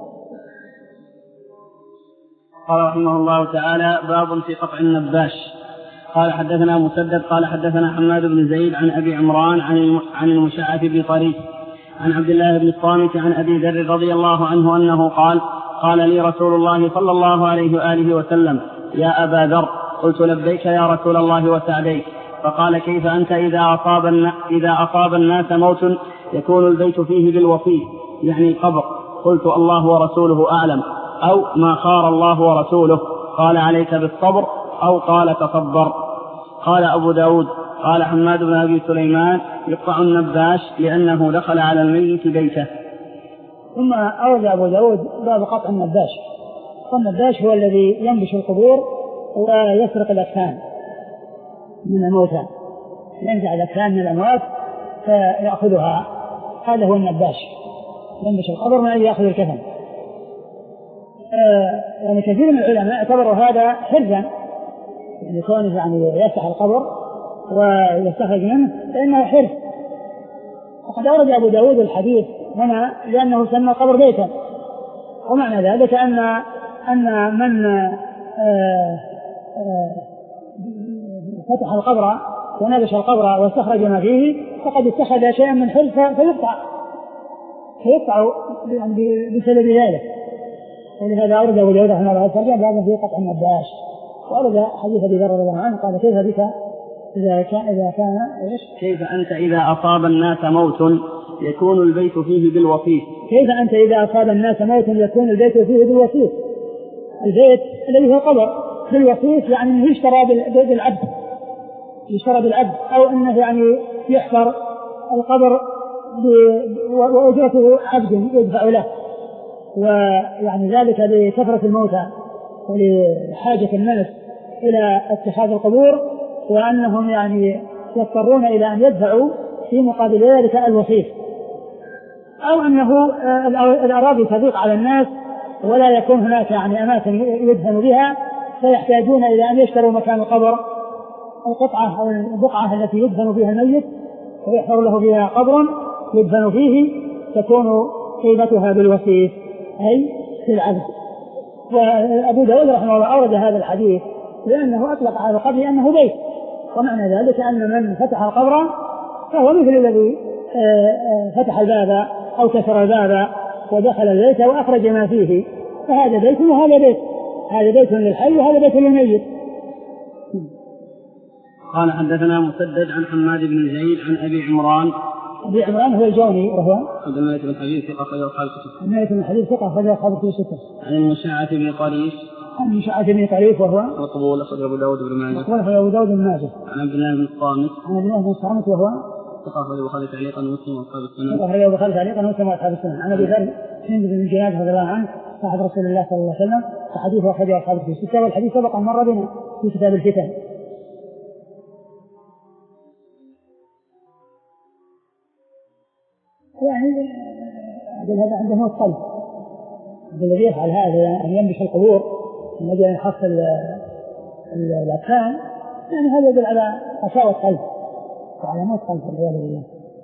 قال رحمه الله تعالى: باب في قطع النباش. قال حدثنا مسدد قال حدثنا حماد بن زيد عن أبي عمران عن المشعث بن طريف عن عبد الله بن الصامت عن أبي ذر رضي الله عنه أنه قال: قال لي رسول الله صلى الله عليه وآله وسلم: يا أبا ذر. قلت: لبيك يا رسول الله وسعديك. فقال: كيف أنت إذا أصاب, إذا أصاب الناس موت يكون البيت فيه بالوصي يعني قبر؟ قلت: الله ورسوله أعلم، أو ما خار الله ورسوله. قال: عليك بالصبر، أو قال: تصبر. قال أبو داود قال حماد بن أبي سليمان: يقطع النباش لأنه دخل على الميت بيته. ثم أورد أبو داود باب قطع النباش. والنباش هو الذي ينبش القبور ويسرق الأكفان من الموتى، ينزع الأكفان من الأموات فيأخذها، هذا هو النباش، ينبش القبر من أجل يأخذ الكفن. آه يعني كثير من العلماء اعتبروا هذا حرزا، يعني كونه يعني يفتح القبر ويستخرج منه فإنه حرز. وقد أورد أبو داود الحديث هنا لأنه سمى القبر بيتا، ومعنى ذلك أن أن من آه آه فتح القبر ونبش القبر واستخرج ما فيه فقد اتخذ شيئا من حرز فيقطع فيقطع بسبب ذلك. ولهذا أورد أبو داود رحمه الله تعالى باب في قطع النباش. وأورد حديث أبي ذر رضي الله عنه قال: كيف بك إذا كان إذا كان إيش؟ كيف أنت إذا أصاب الناس موت يكون البيت فيه بالوصيف. كيف أنت إذا أصاب الناس موت يكون البيت فيه بالوصيف. البيت الذي هو قبر بالوصيف يعني أنه يشترى بالعبد، يشترى بالعبد، أو أنه يعني يحفر القبر وأجرته عبد يدفع له، ويعني ذلك لكثرة الموتى ولحاجة الناس إلى اتخاذ القبور، وأنهم يعني يضطرون إلى أن يدفعوا في مقابل ذلك الوصيف، أو أنه الأراضي تضيق على الناس ولا يكون هناك يعني أماكن يدفن بها فيحتاجون إلى أن يشتروا مكان القبر القطعة أو البقعة التي يدفن فيها الميت ويحفر له فيها قبر يدفن فيه تكون قيمتها بالوصيف أي في العبد. وأبو داود رحمه الله أورد هذا الحديث لأنه أطلق على القبر أنه بيت، ومعنى ذلك أن من فتح القبر فهو مثل الذي فتح الباب أو كسر الباب ودخل البيت وأخرج ما فيه، فهذا بيت وهذا بيت، هذا بيت للحي وهذا بيت للميت. قال حدثنا مسدد عن حماد بن زيد عن أبي عمران أبي عمران هو الجوني وهو عبد الملك بن حبيب ثقة أخرجه أصحاب الكتب. عبد الملك بن حبيب ثقة أخرجه أصحاب الكتب الستة. عن المشاعة بن طريف عن المشاعة بن طريف وهو مقبول أخرجه أبو داود بن ماجه. مقبول أخرجه أبو داود بن ماجه. عن عبد الله بن الصامت عن عبد الله بن الصامت وهو ثقة أخرجه البخاري تعليقا ومسلم وأصحاب السنن. ثقة أخرجه البخاري تعليقا ومسلم وأصحاب السنن. عن أبي ذر هند بن جناد رضي الله عنه صاحب رسول الله صلى الله عليه وسلم وحديثه أخرجه أصحاب الكتب الستة والحديث سبق أن مر بنا في كتاب الفتن. يعني هذا عنده موت قلب الذي يفعل هذا أن ينبش القبور من أجل أن يحصل الأكفان يعني هذا يدل على قساوة قلب وعلى موت قلب والعياذ بالله.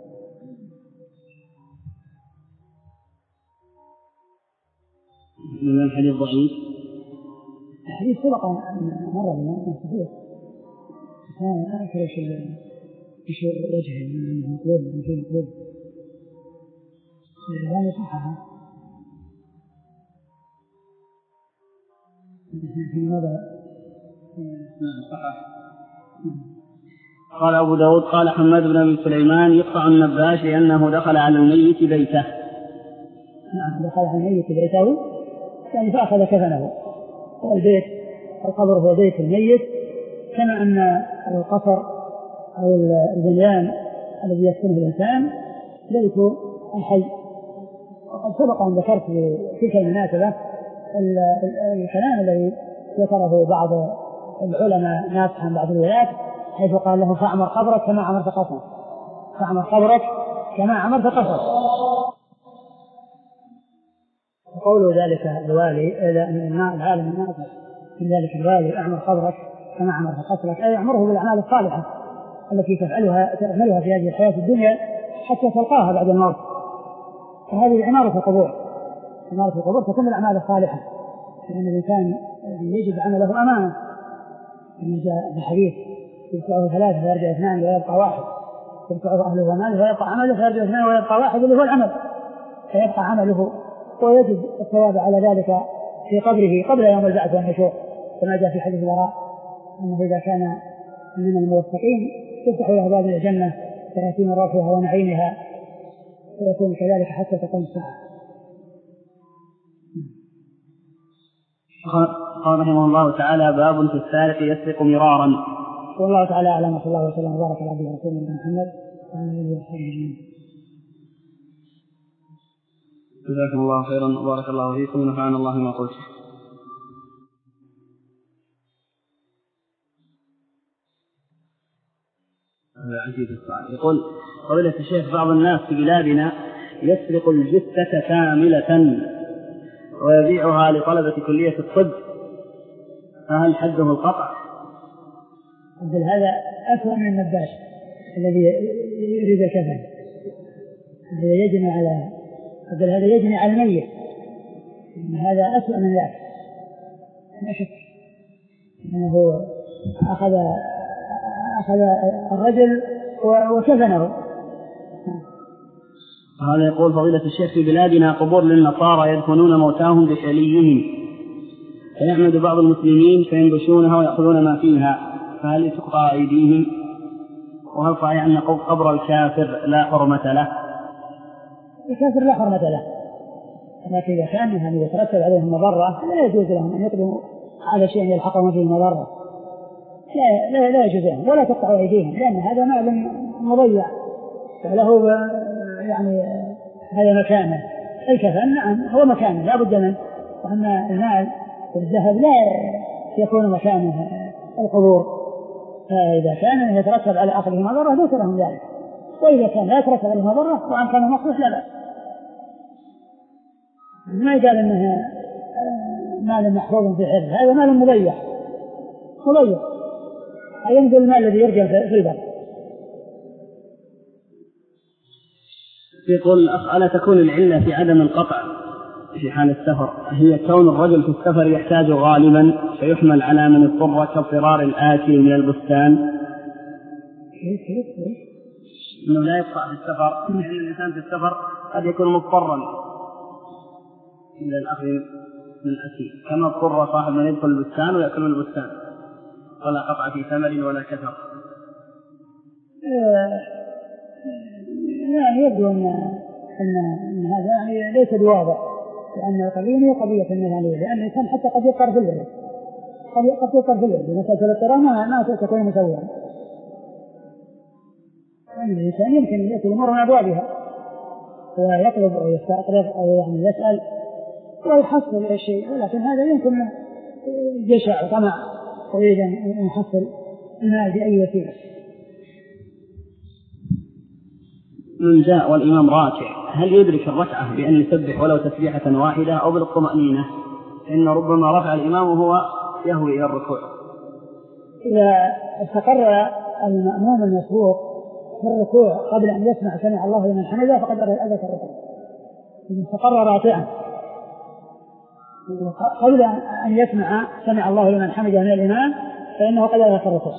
من الحديث ضعيف الحديث سبق مرة بنا صحيح كان أكثر شيء في وجهه من مطلوب من شيء مطلوب لا يصحها في ماذا صحح. قال أبو داود قال حماد بن أبي سليمان يقطع النباش لأنه دخل على الميت بيته. نعم دخل على الميت بيته يعني فأخذ كفنه والبيت القبر هو بيت الميت كما أن القصر أو البنيان الذي يسكنه الإنسان بيت الحي. وقد سبق أن ذكرت في تلك المناسبة الكلام الذي ذكره بعض العلماء ناصحا بعض الولايات حيث قال له فاعمر قبرك كما عمرت قصرك فاعمر قبرك كما عمرت قصرك. وقول ذلك الوالي العالم الناصح من ذلك الوالي اعمر قبرك كما عمرت قصرك أي اعمره بالأعمال الصالحة التي تفعلها تعملها في هذه الحياة الدنيا حتى تلقاها بعد الموت. فهذه عمارة القبور عمارة القبور تكون بالأعمال الصالحة لأن الإنسان يجب عمله أمامه كما جاء في الحديث يدفعه ثلاثة فيرجع اثنان ويبقى واحد يدفعه أهله وماله فيبقى عمله فيرجع اثنان ويبقى واحد اللي هو العمل فيبقى عمله ويجد الثواب على ذلك في قبره قبل يوم البعث والنشور كما جاء في حديث البراء أنه إذا كان من الموفقين تفتح له باب الجنة فيأتي من روحها ونعيمها ويكون كذلك حتى تقوم الساعة. قال رحمه الله تعالى باب في السارق يسرق مرارا. والله تعالى أعلم وصلى الله وسلم وبارك على عبده ورسوله محمد وعلى آله وصحبه أجمعين. جزاكم الله خيرا وبارك الله فيكم ونفعنا الله ما قلت. يقول فضيلة الشيخ بعض الناس في بلادنا يسرق الجثة كاملة ويبيعها لطلبة كلية الطب فهل حده القطع؟ مثل هذا أسوأ من النباش الذي يريد الكفن هذا يجني على مثل هذا يجني على الميت هذا أسوأ من ذلك لا شك أنه أخذ أخذ الرجل وكفنه. هذا يقول فضيلة الشيخ في بلادنا قبور للنصارى يدفنون موتاهم بحليهم فيعمد بعض المسلمين فينبشونها ويأخذون ما فيها فهل تقطع أيديهم؟ وهل صحيح أن قبر الكافر لا حرمة له؟ الكافر لا حرمة له لكن إذا كان يعني يترتب عليهم مضرة لا يجوز لهم أن يقدموا على شيء يلحقهم فيه مضرة لا, لا, لا يجوز لهم ولا تقطع أيديهم لأن هذا مال مضيع وله يعني هذا مكانه. الكفن نعم هو مكانه لا بد منه وأن المال والذهب لا يكون مكانه القبور فإذا كان يترتب على أخذه مضرة ليس لهم ذلك وإذا كان لا يترتب عليه مضرة وأن كان مصلح لا بأس. ما يقال أنه مال محفوظ في حفظ هذا مال مضيع مضيع ينزل المال الذي يرجع في البر. يقول الأخ ألا تكون العلة في عدم القطع في حال السفر هي كون الرجل في السفر يحتاج غالبا فيحمل على من اضطر كاضطرار الآتي من البستان إنه لا يقطع في السفر لأن الإنسان في السفر قد يكون مضطرا إلى الأخذ من الأكل كما اضطر صاحب من يدخل البستان ويأكل من البستان ولا قطع في ثمر ولا كثر. يعني يبدو أن أن أن هذا يعني ليس بواضح، لأن القضية هي قضية المثالية، لأن الإنسان حتى قد يقر في الورد، قد قد يقر في الورد مسألة الاضطرار ما ما تكون مسويا. يعني الإنسان يمكن يأتي الأمور من أبوابها ويطلب أو يستأطرف أو يعني يسأل ويحصل الشيء، ولكن هذا يمكن جشع وطمع ويريد أن يحصل المال بأي وسيلة. من جاء والإمام راكع هل يدرك الركعة بأن يسبح ولو تسبيحة واحدة أو بالطمأنينة؟ إن ربما رفع الإمام وهو يهوي إلى الركوع. إذا استقر المأموم المسبوق في الركوع قبل أن يسمع سمع الله لمن حمده فقد أدرك الركوع. إذا استقر راكعا قبل أن يسمع سمع الله لمن حمده من الإمام فإنه قد أدرك الركوع.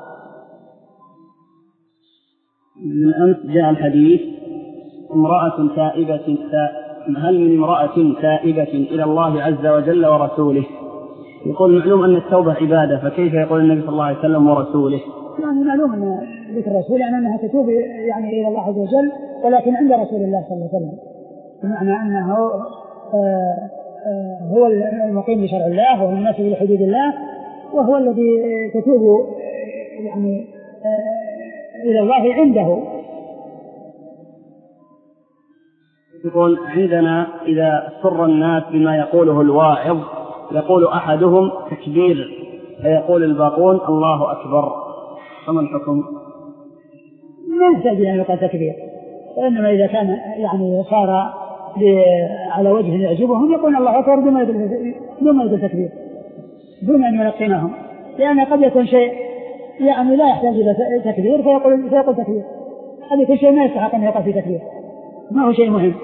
من أمس جاء الحديث امرأة تائبة هل من امرأة تائبة إلى الله عز وجل ورسوله؟ يقول معلوم أن التوبة عبادة، فكيف يقول النبي صلى الله عليه وسلم ورسوله؟ يعني معلوم أن ذكر الرسول يعني أنها تتوب يعني إلى الله عز وجل، ولكن عند رسول الله صلى الله عليه وسلم، بمعنى أنه آه آه هو المقيم بشرع الله وهو الناس بحدود الله وهو الذي تتوب يعني آه إلى الله عنده. يقول عندنا إذا سر الناس بما يقوله الواعظ يقول أحدهم تكبير فيقول الباقون الله أكبر، فما الحكم؟ ما يحتاج أن يقال تكبير، وإنما إذا كان يعني صار على وجه يعجبهم يقول الله أكبر دون ما يقول تكبير، دون أن يلقنهم، لأن قد يكون شيء يعني لا يحتاج إلى تكبير فيقول, فيقول تكبير، هذا يكون شيء ما يستحق أن يقال في تكبير، ما هو شيء مهم.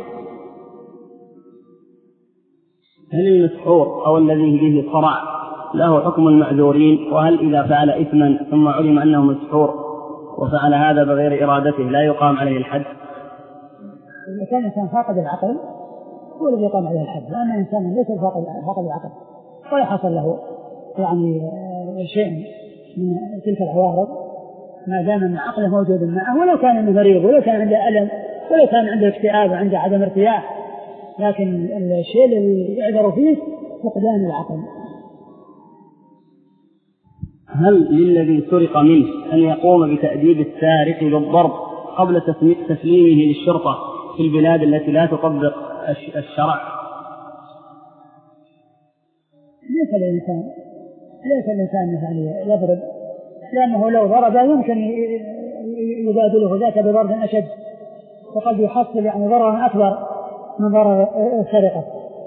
هل المسحور أو الذي به صرع له حكم المعذورين؟ وهل إذا فعل إثما ثم علم أنه مسحور وفعل هذا بغير إرادته لا يقام عليه الحد؟ إذا كان الإنسان فاقد العقل هو الذي يقام عليه الحد، لأن الإنسان ليس فاقد العقل ولا حصل له يعني شيء من تلك العوارض ما دام أن عقله موجود معه، ولو كان عنده مريض ولو كان عنده ألم ولو كان عنده اكتئاب وعنده عدم ارتياح، لكن الشيء الذي يعذر فيه فقدان العقل. هل للذي سرق منه أن يقوم بتأديب السارق بالضرب قبل تسليمه للشرطة في البلاد التي لا تطبق الشرع؟ ليس الإنسان ليس الإنسان مثلا يضرب، لأنه لو ضرب يمكن يبادله ذاك بضرب أشد وقد يحصل يعني ضررا أكبر من ضرر السرقة.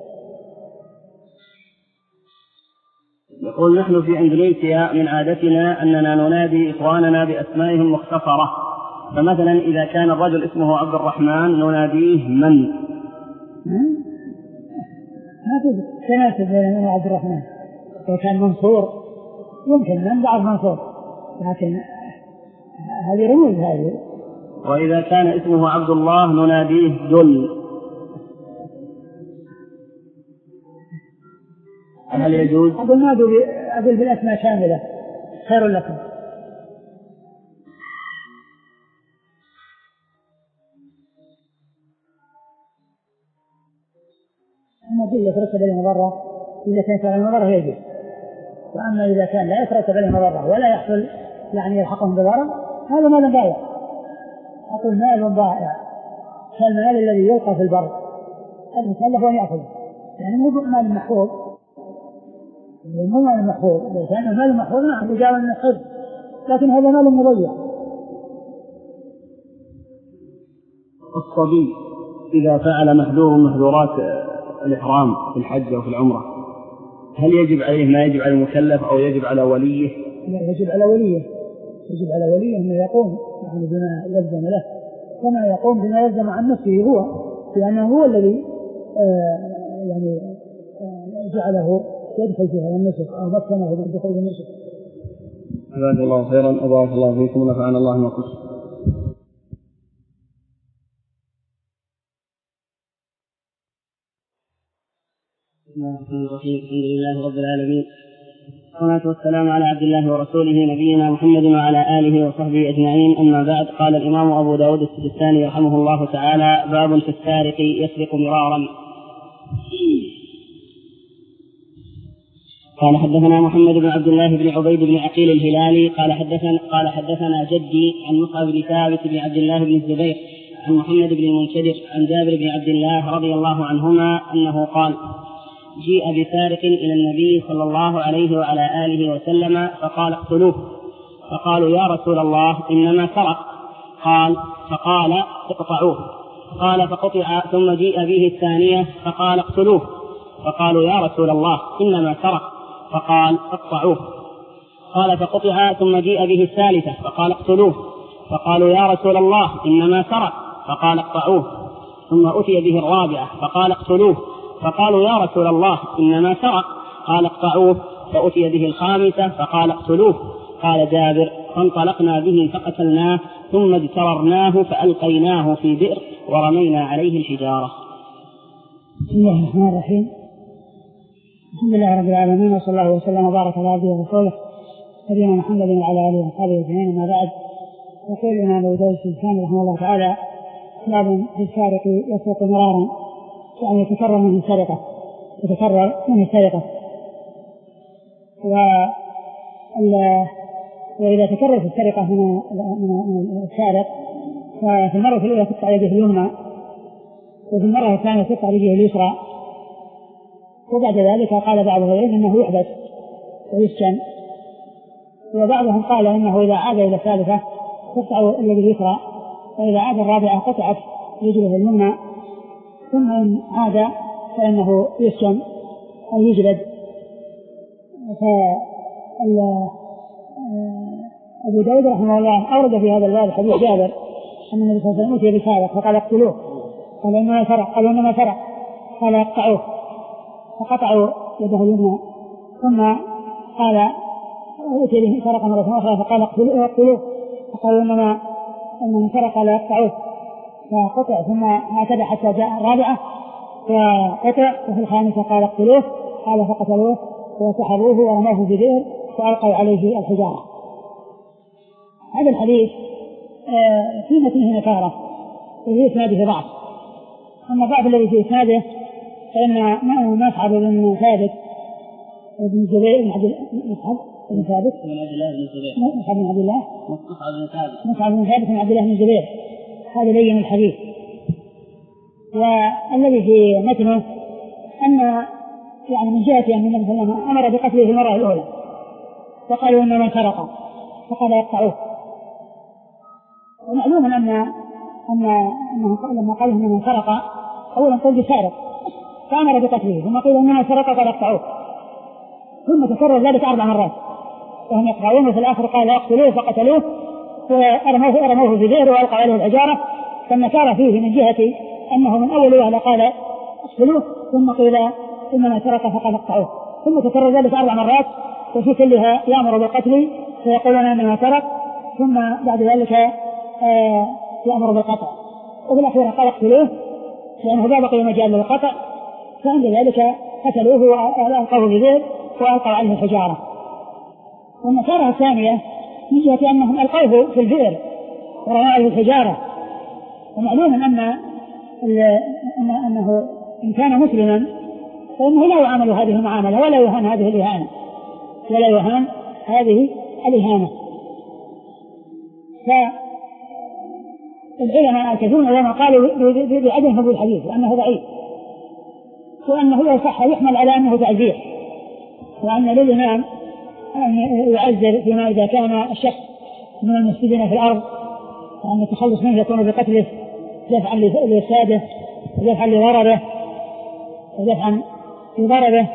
يقول نحن في أندونيسيا من عادتنا أننا ننادي إخواننا بأسمائهم مختصرة، فمثلا إذا كان الرجل اسمه عبد الرحمن نناديه من؟ ما في تناسب بين عبد الرحمن، إذا كان منصور يمكن من بعض منصور، لكن هذه رموز هذه. وإذا كان اسمه عبد الله نناديه دل، هل يجوز؟ أقول نادوا أقول بالأسماء كاملة خير لكم. أما إذا يترتب عليه مضرة، إذا كانت على المضرة يجوز، وأما إذا كان لا يترتب عليه مضرة ولا يحصل يعني يلحقهم بضرر هذا مال ضائع. أقول مال ضائع كالمال الذي يلقى في البر الإنسان له أن يأخذه، يعني مو مال محفوظ، مو مال محفوظ، لو كان مال محفوظ نعم يجاوز من الحفظ، لكن هذا مال مضيع. الصبي إذا فعل محذور من محذورات الإحرام في الحج أو في العمرة هل يجب عليه ما يجب على المكلف أو يجب على وليه؟ يجب على وليه، يجب على وليه أنه يقوم يعني بما يلزم له كما يقوم بما يلزم عن نفسه هو، لأنه هو الذي آه يعني آه جعله يدخل في هذا النسك أو مكنه من دخول النسك. جزاك الله خيرا وبارك الله فيكم ونفعنا الله ما قلت. بسم الله الرحمن الرحيم، الحمد لله رب العالمين والصلاة والسلام على عبد الله ورسوله نبينا محمد وعلى آله وصحبه أجمعين. أما بعد. قال الإمام أبو داود السجستاني رحمه الله تعالى: باب في السارق يسرق مرارا. قال حدثنا محمد بن عبد الله بن عبيد بن عقيل الهلالي قال حدثنا قال حدثنا جدي عن مصعب بن ثابت بن عبد الله بن الزبير عن محمد بن المنكدر عن جابر بن عبد الله رضي الله عنهما أنه قال: جيء بسارق إلى النبي صلى الله عليه وعلى آله وسلم فقال: اقتلوه. فقالوا: يا رسول الله إنما سرق. قال فقال: اقطعوه. قال فقطع. ثم جيء به الثانية فقال: اقتلوه. فقالوا: يا رسول الله إنما سرق. فقال: اقطعوه. قال فقطع. ثم جيء به الثالثة فقال: اقتلوه. فقالوا: يا رسول الله إنما سرق. فقال: اقطعوه. ثم أتي به الرابعة فقال: اقتلوه. فقالوا: يا رسول الله إنما سرق. قال: اقطعوه. فأتي به الخامسة فقال: اقتلوه. قال جابر: فانطلقنا به فقتلناه ثم اجتررناه فألقيناه في بئر ورمينا عليه الحجارة. بسم الله الرحمن الرحيم. الحمد لله رب العالمين، وصلى الله وسلم وبارك على عبده ورسوله نبينا محمد وعلى آله وصحبه أجمعين. أما بعد. يقول الإمام أبو داود السجستاني رحمه الله تعالى: باب في السارق يسرق مرارا، يعني يتكرر منه السرقة يتكرر منه السرقة وإذا تكررت السرقة من السارق ففي المرة الأولى تقطع يده اليمنى، وفي المرة الثانية تقطع يده اليسرى، وبعد ذلك قال بعض العلماء إنه يحبس ويسجن، وبعضهم قال إنه إذا عاد إلى الثالثة تقطع اليد اليسرى، وإذا عاد الرابعة قطعت يده اليمنى، ثم إن عاد فإنه يسجن أو يجلد. فأبو داود رحمه الله أورد في هذا الباب حديث جابر أن النبي صلى الله عليه وسلم أتي بسارق فقال: اقتلوه. قال: إنما سرق. قالوا: إنما سرق. قال: اقطعوه. فقطعوا يده اليمنى. ثم قال: أتي به سرق مرة أخرى فقال: اقتلوه. فقالوا: إنما إنما سرق. لا يقطعوه. فقطع. ثم هكذا حتى جاء الرابعة فقطع. وفي الخامسة قال: اقتلوه. قال فقتلوه وسحبوه ورموه في بئر وألقوا عليه الحجارة. هذا الحديث في متنه نكارة وفي إسناده ضعف. أما بعض الذي في إسناده فإن مصعب بن ثابت بن زبير بن عبد مصعب بن ثابت بن عبد الله بن زبير مصعب بن عبد الله مصعب بن ثابت مصعب بن ثابت بن عبد الله بن زبير، هذا لين الحديث. والذي في متنه أن يعني من جهة أن النبي صلى الله عليه وسلم أمر بقتله في المرة الأولى وقالوا إنما سرق فقال: يقطعوه. ومعلوم أن أن أنه لما قال إنما سرق أولا قال بسارق فأمر بقتله، ثم قيل إنما سرق قال: يقطعوه. ثم تكرر ذلك أربع مرات وهم يقطعون، وفي الآخر قال: يقتلوه. فقتلوه وأرموه أرموه في بئر وألقوا عليه الحجارة. فالنكارة فيه من جهة أنه من أول وهلة قال: اقتلوه، ثم قيل إنما سرق فقال: اقطعوه. ثم تكرر ذلك أربع مرات وفي كلها يأمر بالقتل فيقولون إنما سرق، ثم بعد ذلك آه يأمر بالقطع، وفي الأخير قال: اقتلوه، لأنه لا بقي مجال للقطع. فعند ذلك قتلوه وألقوه في بئر وألقوا عليه الحجارة. والنكارة الثانية من جهة أنهم ألقوه في البئر ورموا عليه الحجارة. ومعلوم أن أنه إن كان مسلما فإنه لا يعامل هذه المعاملة ولا يهان هذه الإهانة ولا يهان هذه الإهانة. فالعلماء الكثيرون لما قالوا بعدم هذا الحديث وأنه ضعيف، وأنه لا يصح يحمل على أنه تعزير، وأن للإمام أن يعزر فيما إذا كان الشخص من المفسدين في الأرض، وأن التخلص منه يكون بقتله دفعا لإفساده ودفعا لضرره ودفعا لضرره.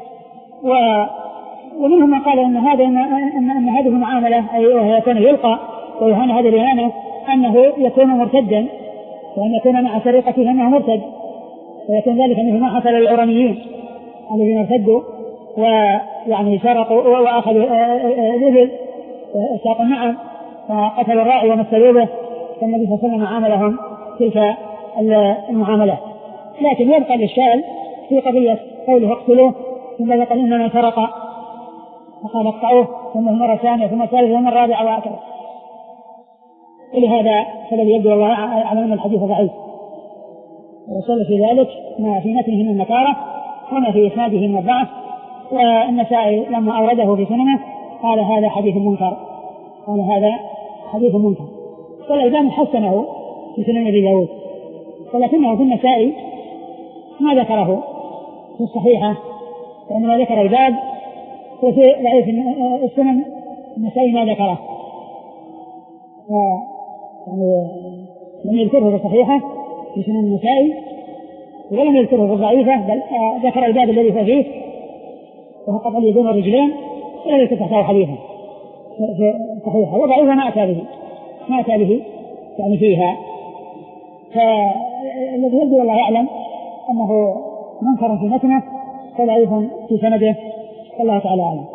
ومنهم من قال أن هذا إن, إن, إن هذه المعاملة أي وهي يكون يلقى ويهان هذه الإهانة أنه يكون مرتدا، وأن يكون مع سرقته أنه مرتد، ويكون ذلك مثل ما حصل للعرانيين الذين ارتدوا ويعني سرقوا وأخذوا الإبل وساقوا النعم وقتلوا الراعي ومثلوا به، فالنبي صلى الله عليه وسلم عاملهم تلك المعاملات. لكن يبقى الإشكال في قضية قوله اقتلوه ثم قال إنما سرق، فقال اقطعوه ثم المرة الثانية ثم الثالثة ثم الرابعة وهكذا. ولهذا فالذي يبدو الله أعلم أن الحديث ضعيف، وصل في ذلك ما في متنه من النكارة وما في إسناده من الضعف. والنسائي لما أورده في سننه قال هذا حديث منكر، قال هذا حديث منكر. والألباني حسنه في سنن أبي داود، ولكنه في النسائي ما ذكره في الصحيحة، وإنما ذكر الباب، وفي ضعيف السنن النسائي ما ذكره، يعني لم يذكره في الصحيحة في سنن النسائي ولم يذكره في الضعيفة، بل ذكر الباب الذي هو فيه وهو قطع اليدين والرجلين ولم يذكر تحته حديثا في الصحيحة، وضعيفة ما أتى به ما أتى به يعني فيها. فالذي يبدو الله يعلم أنه منكر في متنه وضعيف في سنده، والله تعالى أعلم.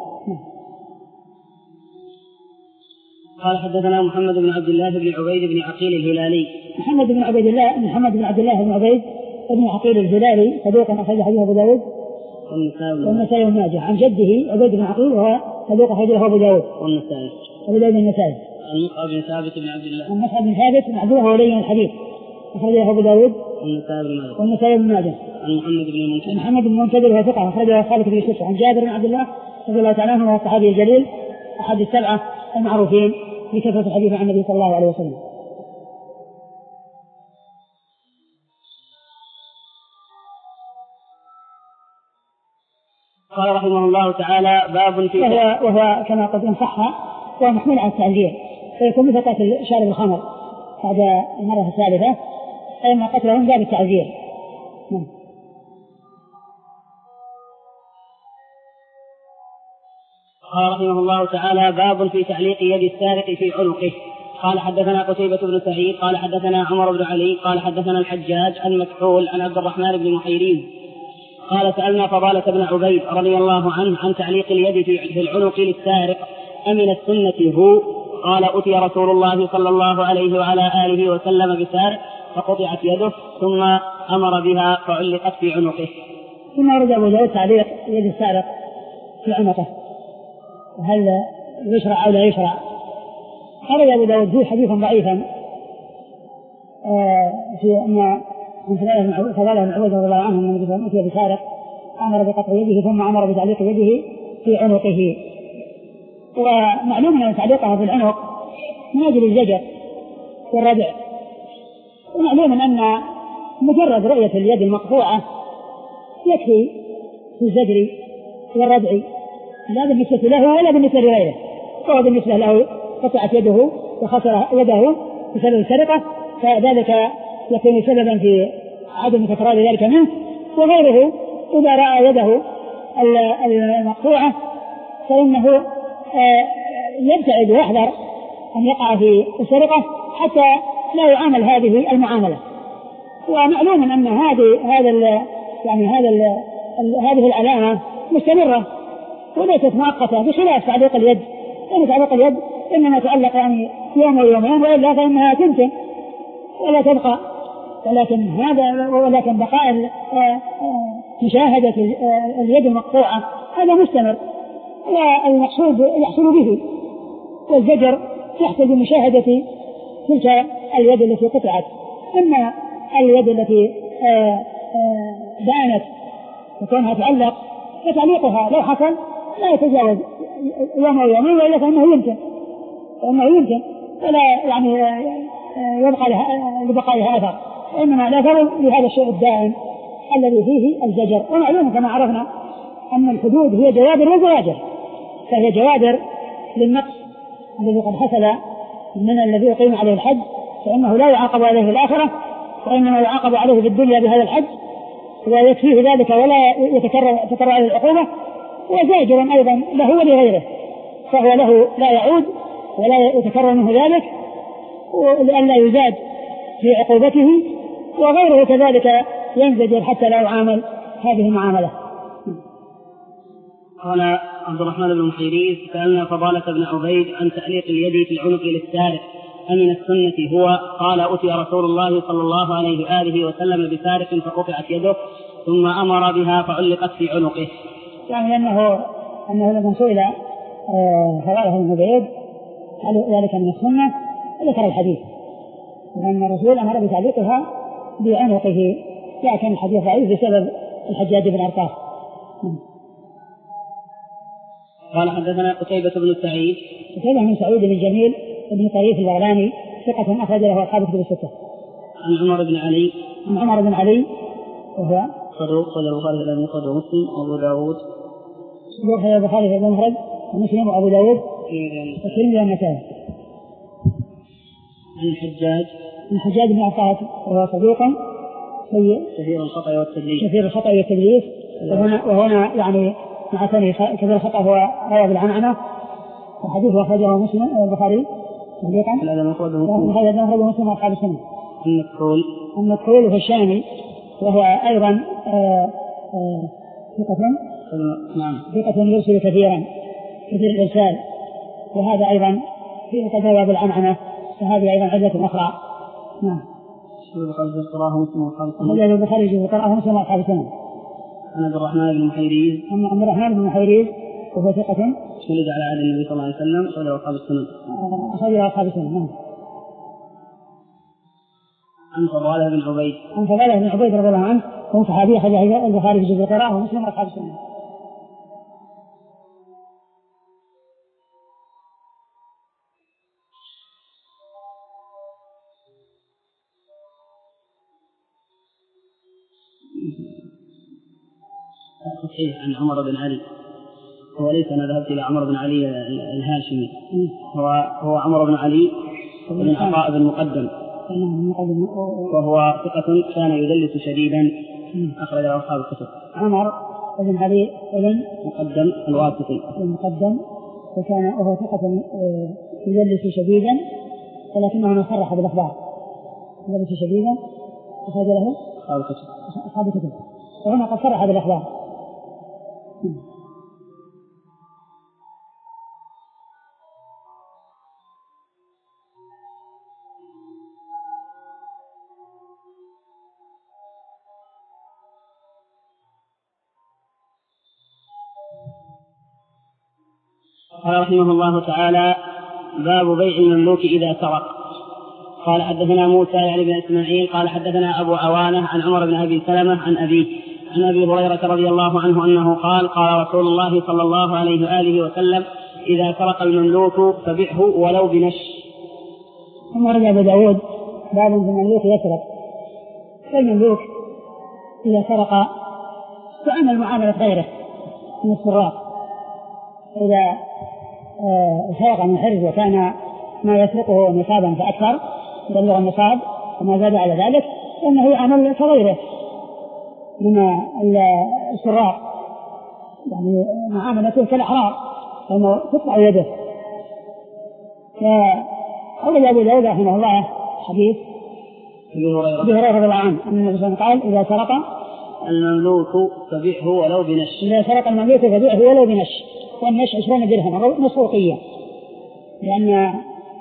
قال حدثنا محمد بن عبد الله بن عبيد بن عقيل الهلالي. محمد بن عبيد الله محمد بن عبد الله بن عبيد بن عقيل الهلالي صدوق أخرج حديثه أبو داود والنسائي وابن ماجه عن جده عبيد بن عقيل وهو صدوق أخرجه أبو داود والنسائي أبو داود النسائي. عن مصعب بن ثابت بن عبد الله عن مصعب بن ثابت بن عبد الله ولي الحديث أخرجه أبو داود والنسائي وابن ماجه. عن محمد بن المنكدر محمد بن المنكدر وهو ثقة أخرجه خالد بن يوسف. عن جابر بن عبد الله رضي الله تعالى عنه وهو الصحابي الجليل أحد السبعة المعروفين بكثرة الحديث عن النبي صلى الله عليه وسلم. قال رحمه الله تعالى باب في وهو, وهو كما قد انصح هو محمول على التعزير، فيكون مثل قتل شارب الخمر بعد المرة الثالثة، فإما قتلهم باب التعزير. قال رحمه الله تعالى باب في تعليق يد السارق في عنقه. قال حدثنا قتيبة بن سعيد قال حدثنا عمر بن علي قال حدثنا الحجاج عن مكحول عن عبد الرحمن بن محيرين قال سألنا فضالة بن عبيد رضي الله عنه عن تعليق اليد في العنق للسارق أمن السنة هو؟ قال أتي رسول الله صلى الله عليه وعلى آله وسلم بسارق فقطعت يده ثم أمر بها فعلقت في عنقه. ثم أرد أبو داود تعليق يد السارق في عنقه، هل يشرع أو لا يشرع؟ أرد أبو داود فيه حديثا ضعيفا في أن من فضاله بن عبيد رضي الله عنه من النبي أتي بسارق أمر بقطع يده ثم أمر بتعليق يده في عنقه. ومعلوم أن تعليقها في العنق من أجل الزجر والردع، ومعلوم أن مجرد رؤية اليد المقطوعة يكفي في الزجر والردع، لا بالنسبة له ولا بالنسبة لغيره. فهو بالنسبة له قطعت يده وخسر يده بسبب السرقة، فذلك يكون سببا في عدم تكرار ذلك منه. وغيره إذا رأى يده المقطوعة فإنه يبتعد ويحذر أن يقع في السرقة حتى لا يعامل هذه المعاملة. ومعلوم أن هذه هذا يعني هذا هذه العلامة مستمرة وليست مؤقتة، بخلاف تعليق اليد، لأن تعليق اليد إنما تعلق يعني يوم ويومين وإلا فإنها تمكن ولا تبقى. ولكن هذا ولكن بقاء مشاهدة اليد المقطوعة هذا مستمر، والمقصود يحصل به، والزجر يحصل بمشاهدة تلك اليد التي قطعت. أما اليد التي بانت وكونها تعلق فتعليقها لو حصل لا يتجاوز يوم أو يومين، وإلا فإنه يمكن فإنه يمكن ولا يعني يبقى لها لبقائها أثر، وإنما لا فرق لهذا الشيء الدائم الذي فيه الزجر. ومعلوم كما عرفنا أن الحدود هي جوابر وزواجر، فهي جوابر للنقص الذي قد حصل من الذي يقيم عليه الحد، فإنه لا يعاقب عليه في الآخرة، وإنما يعاقب عليه في الدنيا بهذا الحد ويكفيه ذلك ولا يتكرر تكرر عليه العقوبة. وزاجر أيضا له ولغيره، فهو له لا يعود ولا يتكرر منه ذلك لأن لا يزاد في عقوبته، وغيره كذلك ينزجر حتى لا يعامل هذه المعاملة. قال عبد الرحمن بن محيرين سألنا فضالة بن عبيد عن تعليق اليد في العنق للسارق أمن السنة هو؟ قال أتي رسول الله صلى الله عليه وآله وسلم بسارق فقطعت يده ثم أمر بها فعلقت في عنقه. يعني أنه أنه لما سئل فضائل بن عبيد هل ذلك من السنة؟ ذكر الحديث لأن الرسول أمر بتعليقها بعنقه، لكن الحديث ضعيف بسبب الحجاج بن أرطاس. قال حدثنا قتيبة بن سعيد قتيبة بن سعيد بن جميل بن طريف البغلاني ثقة أخرج له أصحاب الكتب الستة. عن عمر بن علي عن عمر بن علي وهو صدوق خرج البخاري في المفرد ومسلم وأبو داود صدوق خرج البخاري في المفرد ومسلم وأبو داود والترمذي والنسائي. عن الحجاج عن حجاج بن أرطاس وهو صدوق سيء كثير الخطأ والتدليس كثير الخطأ والتدليس وهنا, وهنا يعني مع ثاني كثير الخطأ هو روى بالعنعنة. الحديث أخرجه مسلم والبخاري تعليقا هذا المفرد ومسلم وأصحاب السنة. المكحول المكحول في الشامي وهو أيضا ثقة نعم ثقة يرسل كثيرا كثير الإرسال، وهذا أيضا في قضايا بالعنعنة، فهذه أيضا عدة أخرى. نعم. قرأه مسلم وأصحاب السنة. هذا البخاري قرأه مسلم وأصحاب السنة. عن عبد الرحمن بن محيريز عن عبد الرحمن بن محيريز وهو ثقة ولد على عهد النبي صلى الله عليه وسلم أخرجه أصحاب السنة. أخرجه أصحاب السنة. نعم. عن فضالة بن عبيد عن فضالة بن عبيد رضي الله عنه هو صحابي أخرجه البخاري في جزء القراءة ومسلم وأصحاب السنة. صحيح عن عمر بن علي، هو ليس أنا ذهبت إلى عمر بن علي الهاشمي، هو هو عمر بن علي بن عطاء بن مقدم وهو ثقة كان يدلس شديدا أخرج له أصحاب الكتب. عمر بن علي بن مقدم الواسطي المقدم وكان وهو ثقة يدلس شديدا ولكنه صرح بالأخبار يدلس شديدا أخرج له أصحاب الكتب أصحاب الكتب وهنا قد صرح بالأخبار. قال رحمه الله تعالى: باب بيع المملوك إذا سرق. قال حدثنا موسى يعني بن إسماعيل قال حدثنا أبو عوانة عن عمر بن أبي سلمة عن أبيه عن أبي هريرة رضي الله عنه أنه قال: قال رسول الله صلى الله عليه وآله وسلم: إذا سرق المملوك فبعه ولو بنش. ثم رجع أبو داود باب المملوك يسرق. المملوك إذا سرق تعمل معاملة غيره من السراق، إذا سرق من حرز وكان ما يسرقه نصابا فأكثر يبلغ النصاب وما زاد على ذلك فإنه يعمل كغيره من السراق، يعني معاملته كالأحرار فإنه تقطع يده. فأولد أبو داود رحمه الله حديث أبي هريرة رضي الله عنه أن النبي صلى الله عليه وسلم قال: إذا سرق المملوك فبعه ولو بنش. إذا سرق المملوك فبعه ولو بنش، والنش عشرون درهم نصوقية، لأن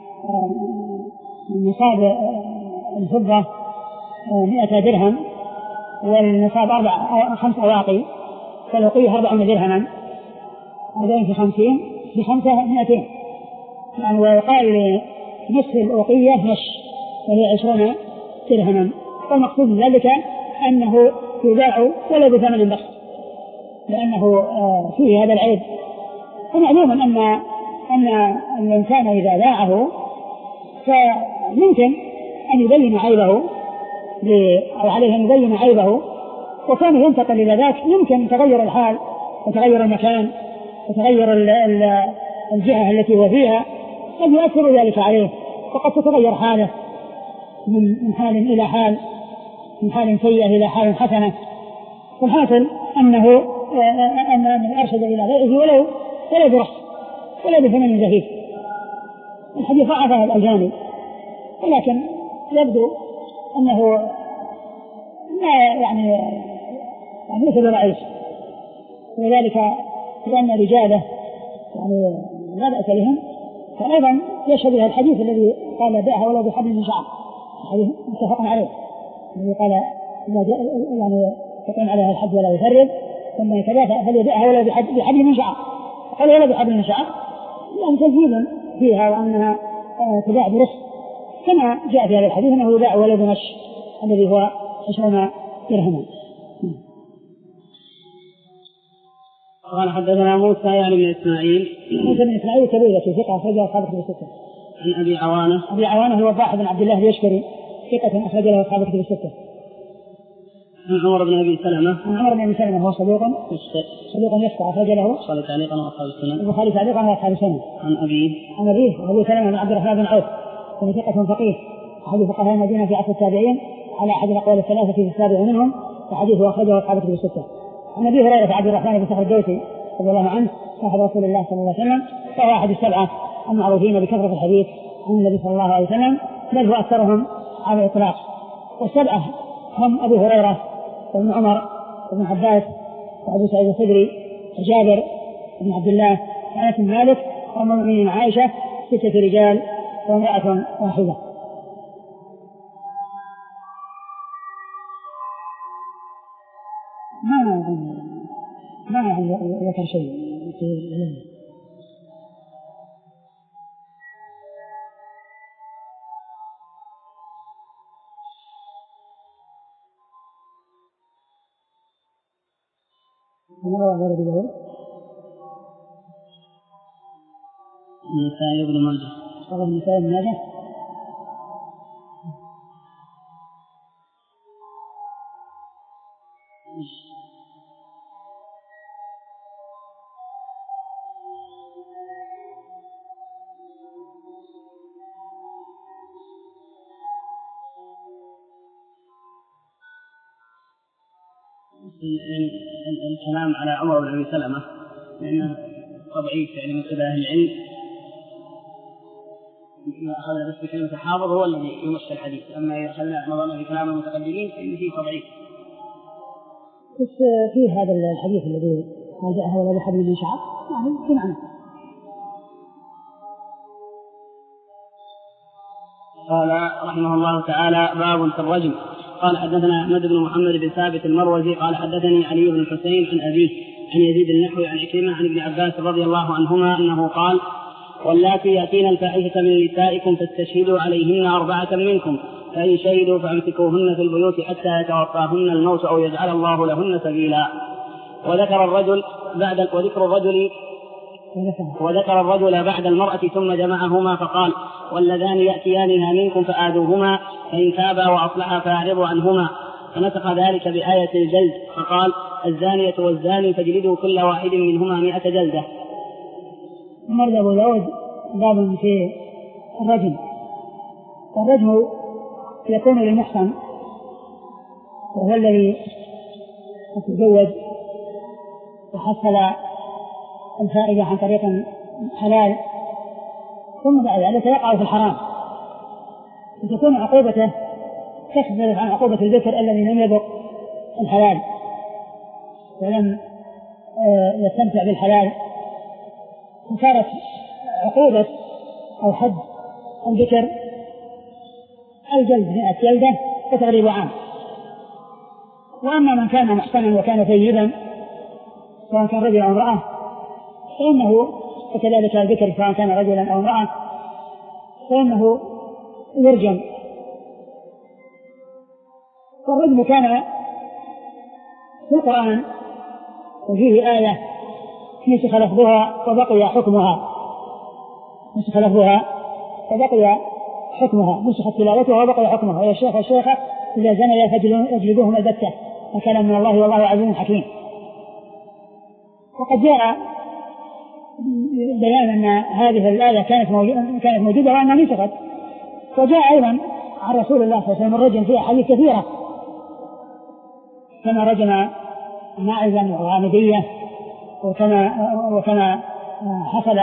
نصاب الفضة مئة درهم والنصاب أربع خمس أواقي فالوقية أربعون درهما، هذين في خمسين بخمسة مئتين، يعني ويقال نصف الوقية نش وهي عشرون درهما. والمقصود من ذلك أنه يباع ولا بثمن بخس لأنه فيه هذا العيب. فمعلوم أن أن الإنسان إذا باعه فممكن أن يبين عيبه أو عليه أن يبين عيبه، وكان ينتقل إلى ذاك يمكن تغير الحال وتغير المكان وتغير الجهة التي هو فيها، قد يؤثر ذلك عليه وقد تتغير حاله من حال إلى حال، من حال سيئة إلى حال حسنة. والحاصل أنه أن أرشد إلى غيره ولو ولا برخص ولا بثمن زهيد. الحديث ضعفه الألباني، ولكن يبدو أنه لا يعني يعني ليس برئيس، ولذلك لأن رجاله يعني لا بأس بهم. فأيضا يشهد بها الحديث الذي قال: بيعها ولو بحبل من شعر، الحديث متفق عليه الذي قال يعني يقوم عليها الحد ولا يفرد ثم يتباهى فليبيعها ولو بحبل من شعر، قال ولا بحبل من شعر يعني تزييد فيها وأنها تباع برخص، كما جاء في هذا الحديث أنه يباع ولد نش الذي هو عشرون درهما. قال حدثنا موسى يعني بن إسماعيل موسى بن إسماعيل كبيرة في ثقة أخرج له أصحاب الكتب الستة. عن أبي عوانة أبي عوانة هو الضاحك بن عبد الله اليشكري ثقة أخرج له أصحاب الكتب الستة. عن عمر بن أبي سلمة عن عمر بن أبي سلمة هو صدوق صدوق يخطأ أخرج له البخاري تعليقا وأصحاب السنن. البخاري تعليقا وأصحاب السنن. عن أبيه عن أبيه أبو سلمة بن عبد الرحمن بن عوف وهو ثقة فقيه أحد فقهاء المدينة في عصر التابعين على أحد الأقوال الثلاثة في السابع منهم وحديثه أخرجه أصحاب الكتب الستة. عن أبي هريرة عبد الرحمن بن صخر الدوسي رضي الله عنه صاحب رسول الله صلى الله عليه وسلم وهو أحد السبعة المعروفين بكثرة الحديث عن النبي صلى الله عليه وسلم بل هو أكثرهم على الإطلاق. والسبعة هم أبو هريرة وابن عمر وابن عباس وأبو سعيد الخدري وجابر بن عبد الله وأنس بن مالك وأم المؤمنين عائشة ستة رجال وامرأة واحدة. ما ما ذكر شيء في العلم. ومرة غير بجواب النسائي بن ماجه قال النسائي بن ماجه الكلام على عمر بن أبي سلمة لأنه طبيعي يعني من قبل أهل العلم أخذ بس بكلمة حافظ هو الذي يمشي الحديث، أما يدخلنا نظرنا في كلام المتقدمين فإن فيه طبيعي. بس في هذا الحديث الذي ما جاء هو الذي حديث من شعب يعني في معنى. قال رحمه الله تعالى باب في الرجم. قال حدثنا أحمد بن محمد بن ثابت المروزي قال حدثني علي بن الحسين عن أبيه عن يزيد النحوي عن عكرمة عن ابن عباس رضي الله عنهما أنه قال واللاتي يأتين الفاحشة من نسائكم فاستشهدوا عليهن أربعة منكم فإن شهدوا فأمسكوهن في البيوت حتى يتوفاهن الموت أو يجعل الله لهن سبيلا. وذكر الرجل بعد وذكر الرجل وذكر الرجل بعد المرأة ثم جمعهما فقال واللذان يأتيانها منكم فآذوهما فإن تابا وأصلحا فأعرضوا عنهما. فنسخ ذلك بآية الجلد فقال الزانية والزاني فاجلدوا كل واحد منهما مئة جلدة. مرد أبو داود باب في الرجم. والرجم يكون للمحصن وهو الذي يتزوج وحصل الفائدة عن طريق حلال ثم بعد ذلك يقع في الحرام وتكون عقوبته تختلف عن عقوبة الذكر الذي لم يذق الحلال ولم يستمتع بالحلال، فصارت عقوبة أو حد الذكر الجلد مئة جلدة وتغريب عام. وأما من كان محصنا وكان ثيبا سواء كان رجل أو امرأة فإنه وكذلك الذكر سواء كان رجلا أو امرأة فإنه يرجم. والرجم كان في القرآن وفيه آية نسخ لفظها وبقي حكمها نسخ لفظها وبقي حكمها نسخت تلاوتها وبقي حكمها ويا الشيخ والشيخة إذا زنيا فاجلدوهم البتة وكلام من الله والله عزيز حكيم. وقد جاء بيان أن هذه الآية كانت موجودة, كانت موجودة وأنها نسخت. وجاء أيضا عن رسول الله صلى الله عليه وسلم الرجم في أحاديث كثيرة كما رجم ماعزا وغامدية وكما وكما حصل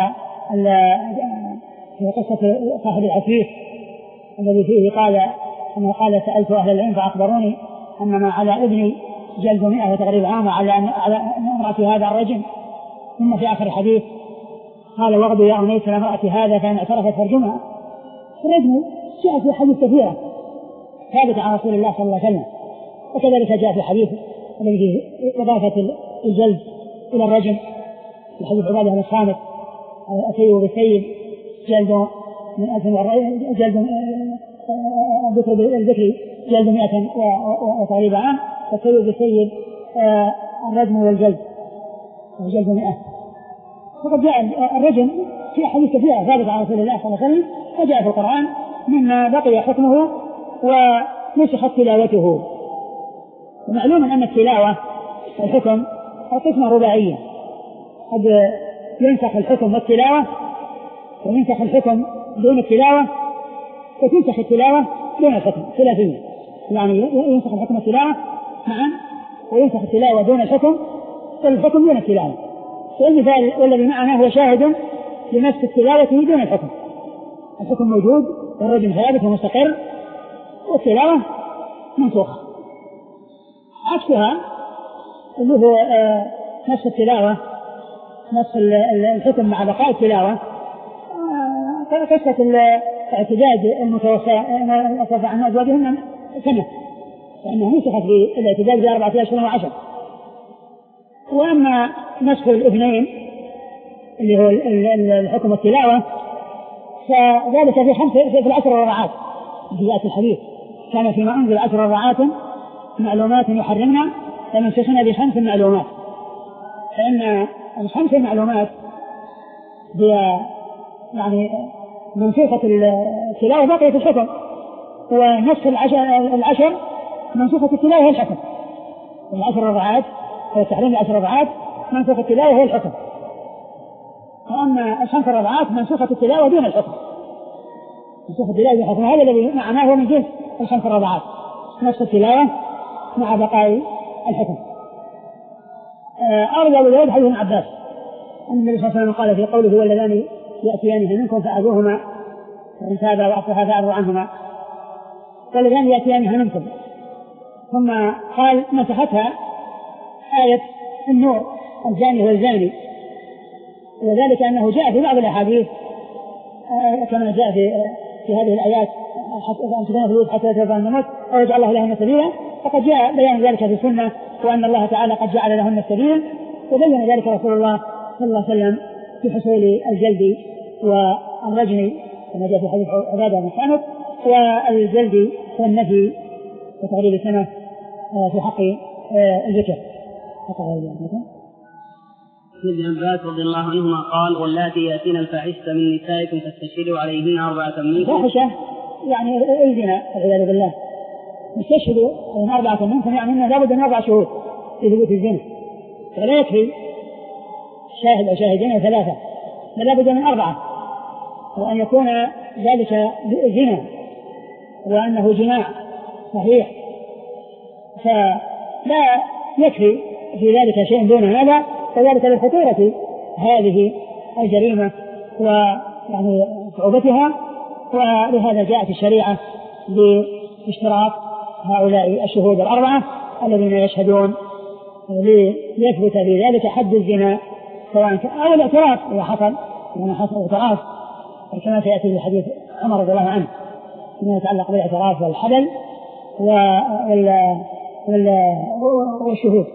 في قصة صاحب العفيف الذي فيه قال أنه قال سألت أهل العلم فأخبروني أن ما على ابني جلد مئة وتغريب عام على على امرأة هذا الرجم. ثم في آخر الحديث قال واغدوا يا أنيس لامرأة هذا فإن اعترفت فرجمها. الرجم جاء في حديث كثيرة ثابت عن رسول الله صلى الله عليه وسلم. وكذلك جاء في حديث الذي فيه إضافة الجلد إلى الرجم في حديث عبادة بن الصامت السيد بالسيد جلد من ألف جلد الذكر بالذكر جلد مئة وتقريبا عام، والسيد بالسيد الرجم والجلد وجلد مئة. فقد جاء الرجم في أحاديث كثيرة ثابتة عن رسول الله صلى الله عليه وسلم، وجاء في القرآن مما بقي حكمه ونسخت تلاوته. ومعلوم أن التلاوة الحكم قسمة رباعية، قد ينسخ الحكم والتلاوة، وينسخ الحكم دون التلاوة، وتنسخ التلاوة دون الحكم ثلاثية، يعني ينسخ الحكم والتلاوة معا، وينسخ التلاوة دون الحكم والحكم دون التلاوة. والمثال والذي معنا هو شاهد لنسخ التلاوة دون الحكم. الحكم موجود والرجم ثابت ومستقر، والتلاوة منسوخة. عكسها اللي هو آه نسخ التلاوة، نسخ الحكم مع بقاء التلاوة، قصة الاعتداد المتوفى عن أزواجهن سنة، لأنها نسخت بالاعتداد بأربعة أشهر وعشر. وأما نسخ الاثنين اللي هو الحكم والتلاوة فذلك في خمس في العشر الرضعات في ذات الحديث، كان فيما أنزل عشر رضعات معلومات يحرمنا فمنسخنا بخمس معلومات. فإن الخمس المعلومات هي يعني منسوخة التلاوة بقية الحكم، ونسخ العشر, العشر منسوخة التلاوة هي الحكم. العشر رضعات والتحريم العشر رضعات منسوخة التلاوة هي الحكم، وأما الخمس رضعات منسوخة التلاوة دون الحكم. منسوخة التلاوة دون الحكم هذا الذي معناه هو من جنس الخمس رضعات، نسخ التلاوة مع بقاء الحكم. أرجع بذلك حديث ابن عباس أن النبي صلى الله عليه وسلم قال في قوله واللذان يأتيانه منكم فأذوهما فإن تابا وأصلحا فأعرضوا عنهما، واللذان يأتيانه منكم، ثم قال نسختها آية النور الزاني والزاني، وذلك أنه جاء في بعض الأحاديث كما جاء في في هذه الآيات أن تكون فلوس حتى يتوفى الموت أو يجعل الله لهن سبيلا، فقد جاء بيان ذلك في السنة، وأن الله تعالى قد جعل لهن السبيل، وبين ذلك رسول الله صلى الله عليه وسلم في حصول الجلد والرجم كما جاء في حديث عبادة بن صامت، والجلد والنفي وتغريب السنة في حق الذكر. ابن عباس رضي الله عنهما قال واللاتي يأتين الفاحشة من نسائكم فاستشهدوا عليهن أربعة منكم. فاحشة يعني الزنا والعياذ بالله، استشهدوا من أربعة منكم، يعني أنه لابد من أربع شهود في ثبوت الزنا، ولا يكفي شاهد أو شاهدين أو ثلاثة، بل لابد من أربعة، وأن يكون ذلك زنا وأنه جماع صحيح، فلا يكفي في ذلك شيء دون هذا، وذلك لخطورة هذه الجريمة ويعني صعوبتها. ولهذا جاءت الشريعة باشتراط هؤلاء الشهود الأربعة الذين يشهدون ليثبت بذلك حد الزنا، سواء أو الاعتراف إذا حصل يعني حصل اعتراف كما سيأتي في حديث عمر رضي الله عنه فيما يتعلق بالاعتراف والحلل والشهود.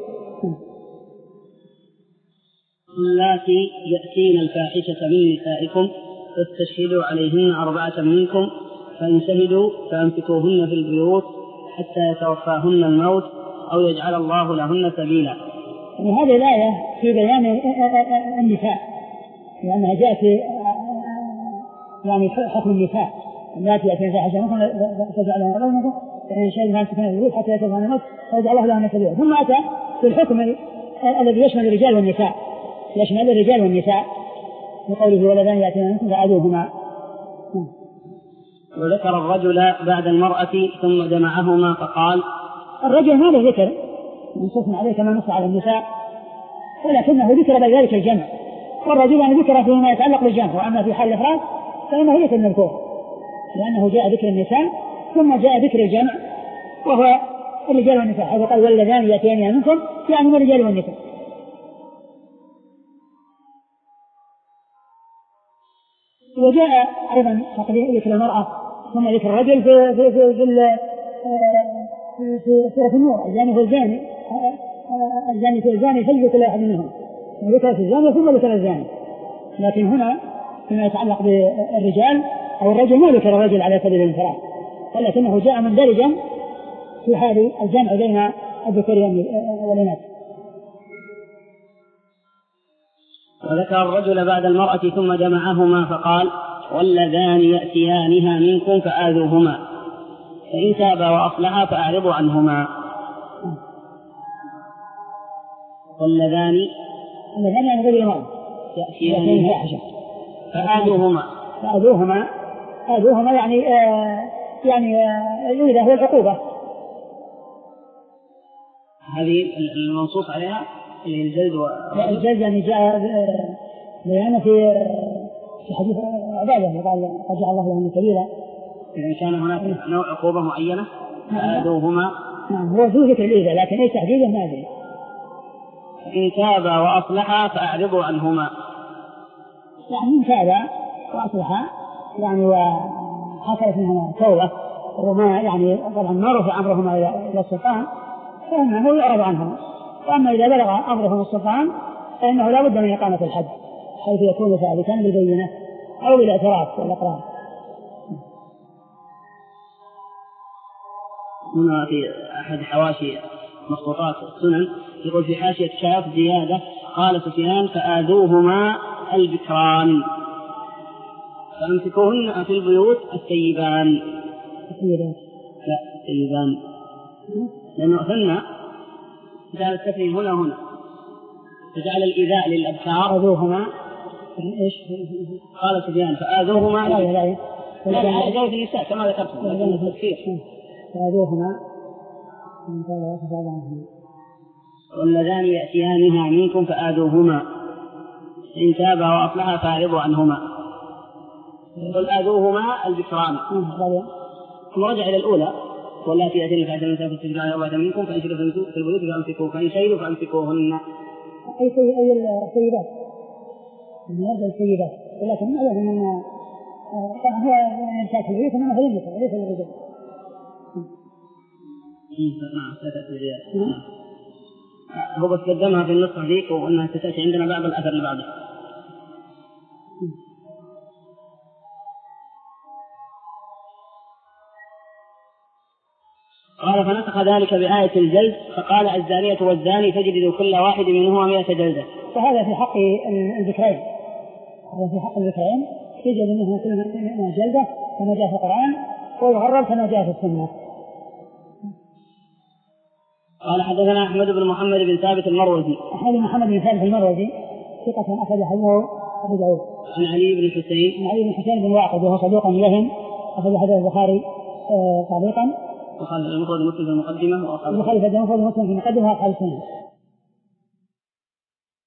اللاتي يأتين الفاحشة من نسائكم فاستشهدوا عليهن أربعة منكم فإن شهدوا فأمسكوهن في البيوت حتى يتوفاهن الموت أو يجعل الله لهن سبيلا. وهذه الآية في بيان النساء، لأنها جاءت في يعني حكم النساء، اللاتي يأتين الفاحشة منكم فاستشهدوا عليهن فإن شهدوا فأمسكوهن في البيوت حتى يتوفاهن الموت أو يجعل الله لهن سبيلا. ثم أتى في الحكم الذي يشمل الرجال والنساء، يشمل الرجال والنساء بقوله واللذان يأتين منكم فأذوهما. وذكر الرجل بعد المرأة ثم جمعهما فقال الرجل ما له ذكر منصوص عليه كما نص على النساء، ولكنه ذكر بعد ذلك الجمع، والرجل يعني ذكر فيما يتعلق بالجمع، وأما في حال الإفراد فإنه ليس المذكور، لأنه جاء ذكر النساء ثم جاء ذكر الجمع وهو الرجال والنساء. هذا قال واللذان يأتين منكم يعني من الرجال والنساء. وجاء أيضا ذكر المرأة ثم ذكر الرجل في في في في في سورة النور الزاني هو الزاني الزاني في الزاني فجلدوا كل واحد منهم، ذكر في الزاني ثم ذكر الزاني، لكن هنا فيما يتعلق بالرجال أو الرجل ما ذكر الرجل على سبيل الانفراد، ولكنه جاء مندرجا في حال الجمع بين الذكور والإناث. وذكر الرجل بعد المرأة ثم جمعهما فقال واللذان يأتيانها منكم فآذوهما فإن تابا وأصلحا فأعرضوا عنهما. واللذان اللذان يعني غير المرأة يأتيانها فآذوهما فآذوهما آذوهما يعني آه يعني الإيذاء هو العقوبة. هذه المنصوص عليها الجلد و... الجلد يعني جاء بيان في في حديث عبادة قال قد جعل الله لهم سبيلا. إذا كان هناك نوع عقوبة معينة فآذوهما. نعم هو ذو ذكر الإيذاء لكن أي تحديده ما أدري. إن تابا وأصلحا فأعرضوا عنهما. يعني إن تابا وأصلحا يعني وحصلت منهما توبة وما يعني طبعا ما رفع أمرهما إلى السلطان فإنه يعرض عنهما. وأما إذا بلغ أمرهم السلطان فإنه لا بد من إقامة الحد حيث يكون ثابتا بالبينة أو بالاعتراف والإقرار. هنا في أحد حواشي مخطوطات السنن يقول في حاشية شاف زيادة قال سفيان فآذوهما البكران فأمسكوهن في البيوت السيبان. السيبان لا السيبان لأنه أثنى جعل التثنية هنا هنا فجعل الإيذاء للأبكار. آذوهما إيش قال سفيان فآذوهما لا لا لا لا لا جاء في النساء كما ذكرت لكن التفسير فآذوهما واللذان يأتيانها منكم فآذوهما إن تابا وأصلحا فأعرضوا عنهما. قل آذوهما البكران ثم رجع إلى الأولى واللاتي يأتين الفاحشة من نسائكم فاستبشروا أو بعد منكم فإن شهدوا في البيوت فأمسكوهن فإن شهدوا فأمسكوهن. أي سي أي السيدات من هذا السيدات ولكن معلوم أن طبعا هو إنشاء البيوت إنما هو للنساء وليس للرجال. نعم ستأتي هو بس قدمها في النص هذيك وأنها ستأتي عندنا بعض الأثر لبعضه. قال فنسخ ذلك بآية الجلد فقال الزانية والزاني فاجلدوا كل واحد منهما مئة جلدة. فهذا في حق الذكرين هذا في حق الذكرين يجلد منهما كل مئة جلدة كما جاء في القرآن ويغرب كما جاء في السنة. قال حدثنا أحمد بن محمد بن ثابت المروزي. أحمد بن محمد بن ثابت المروزي ثقة أخرج حديثه أبو داود. عن علي بن حسين. عن علي بن حسين بن واقد وهو صدوق يهم أخرج حديث البخاري تعليقا. وقال المفرد مسلم في المقدمة. البخاري في المفرد مسلم في المقدمة وأصحاب السنة.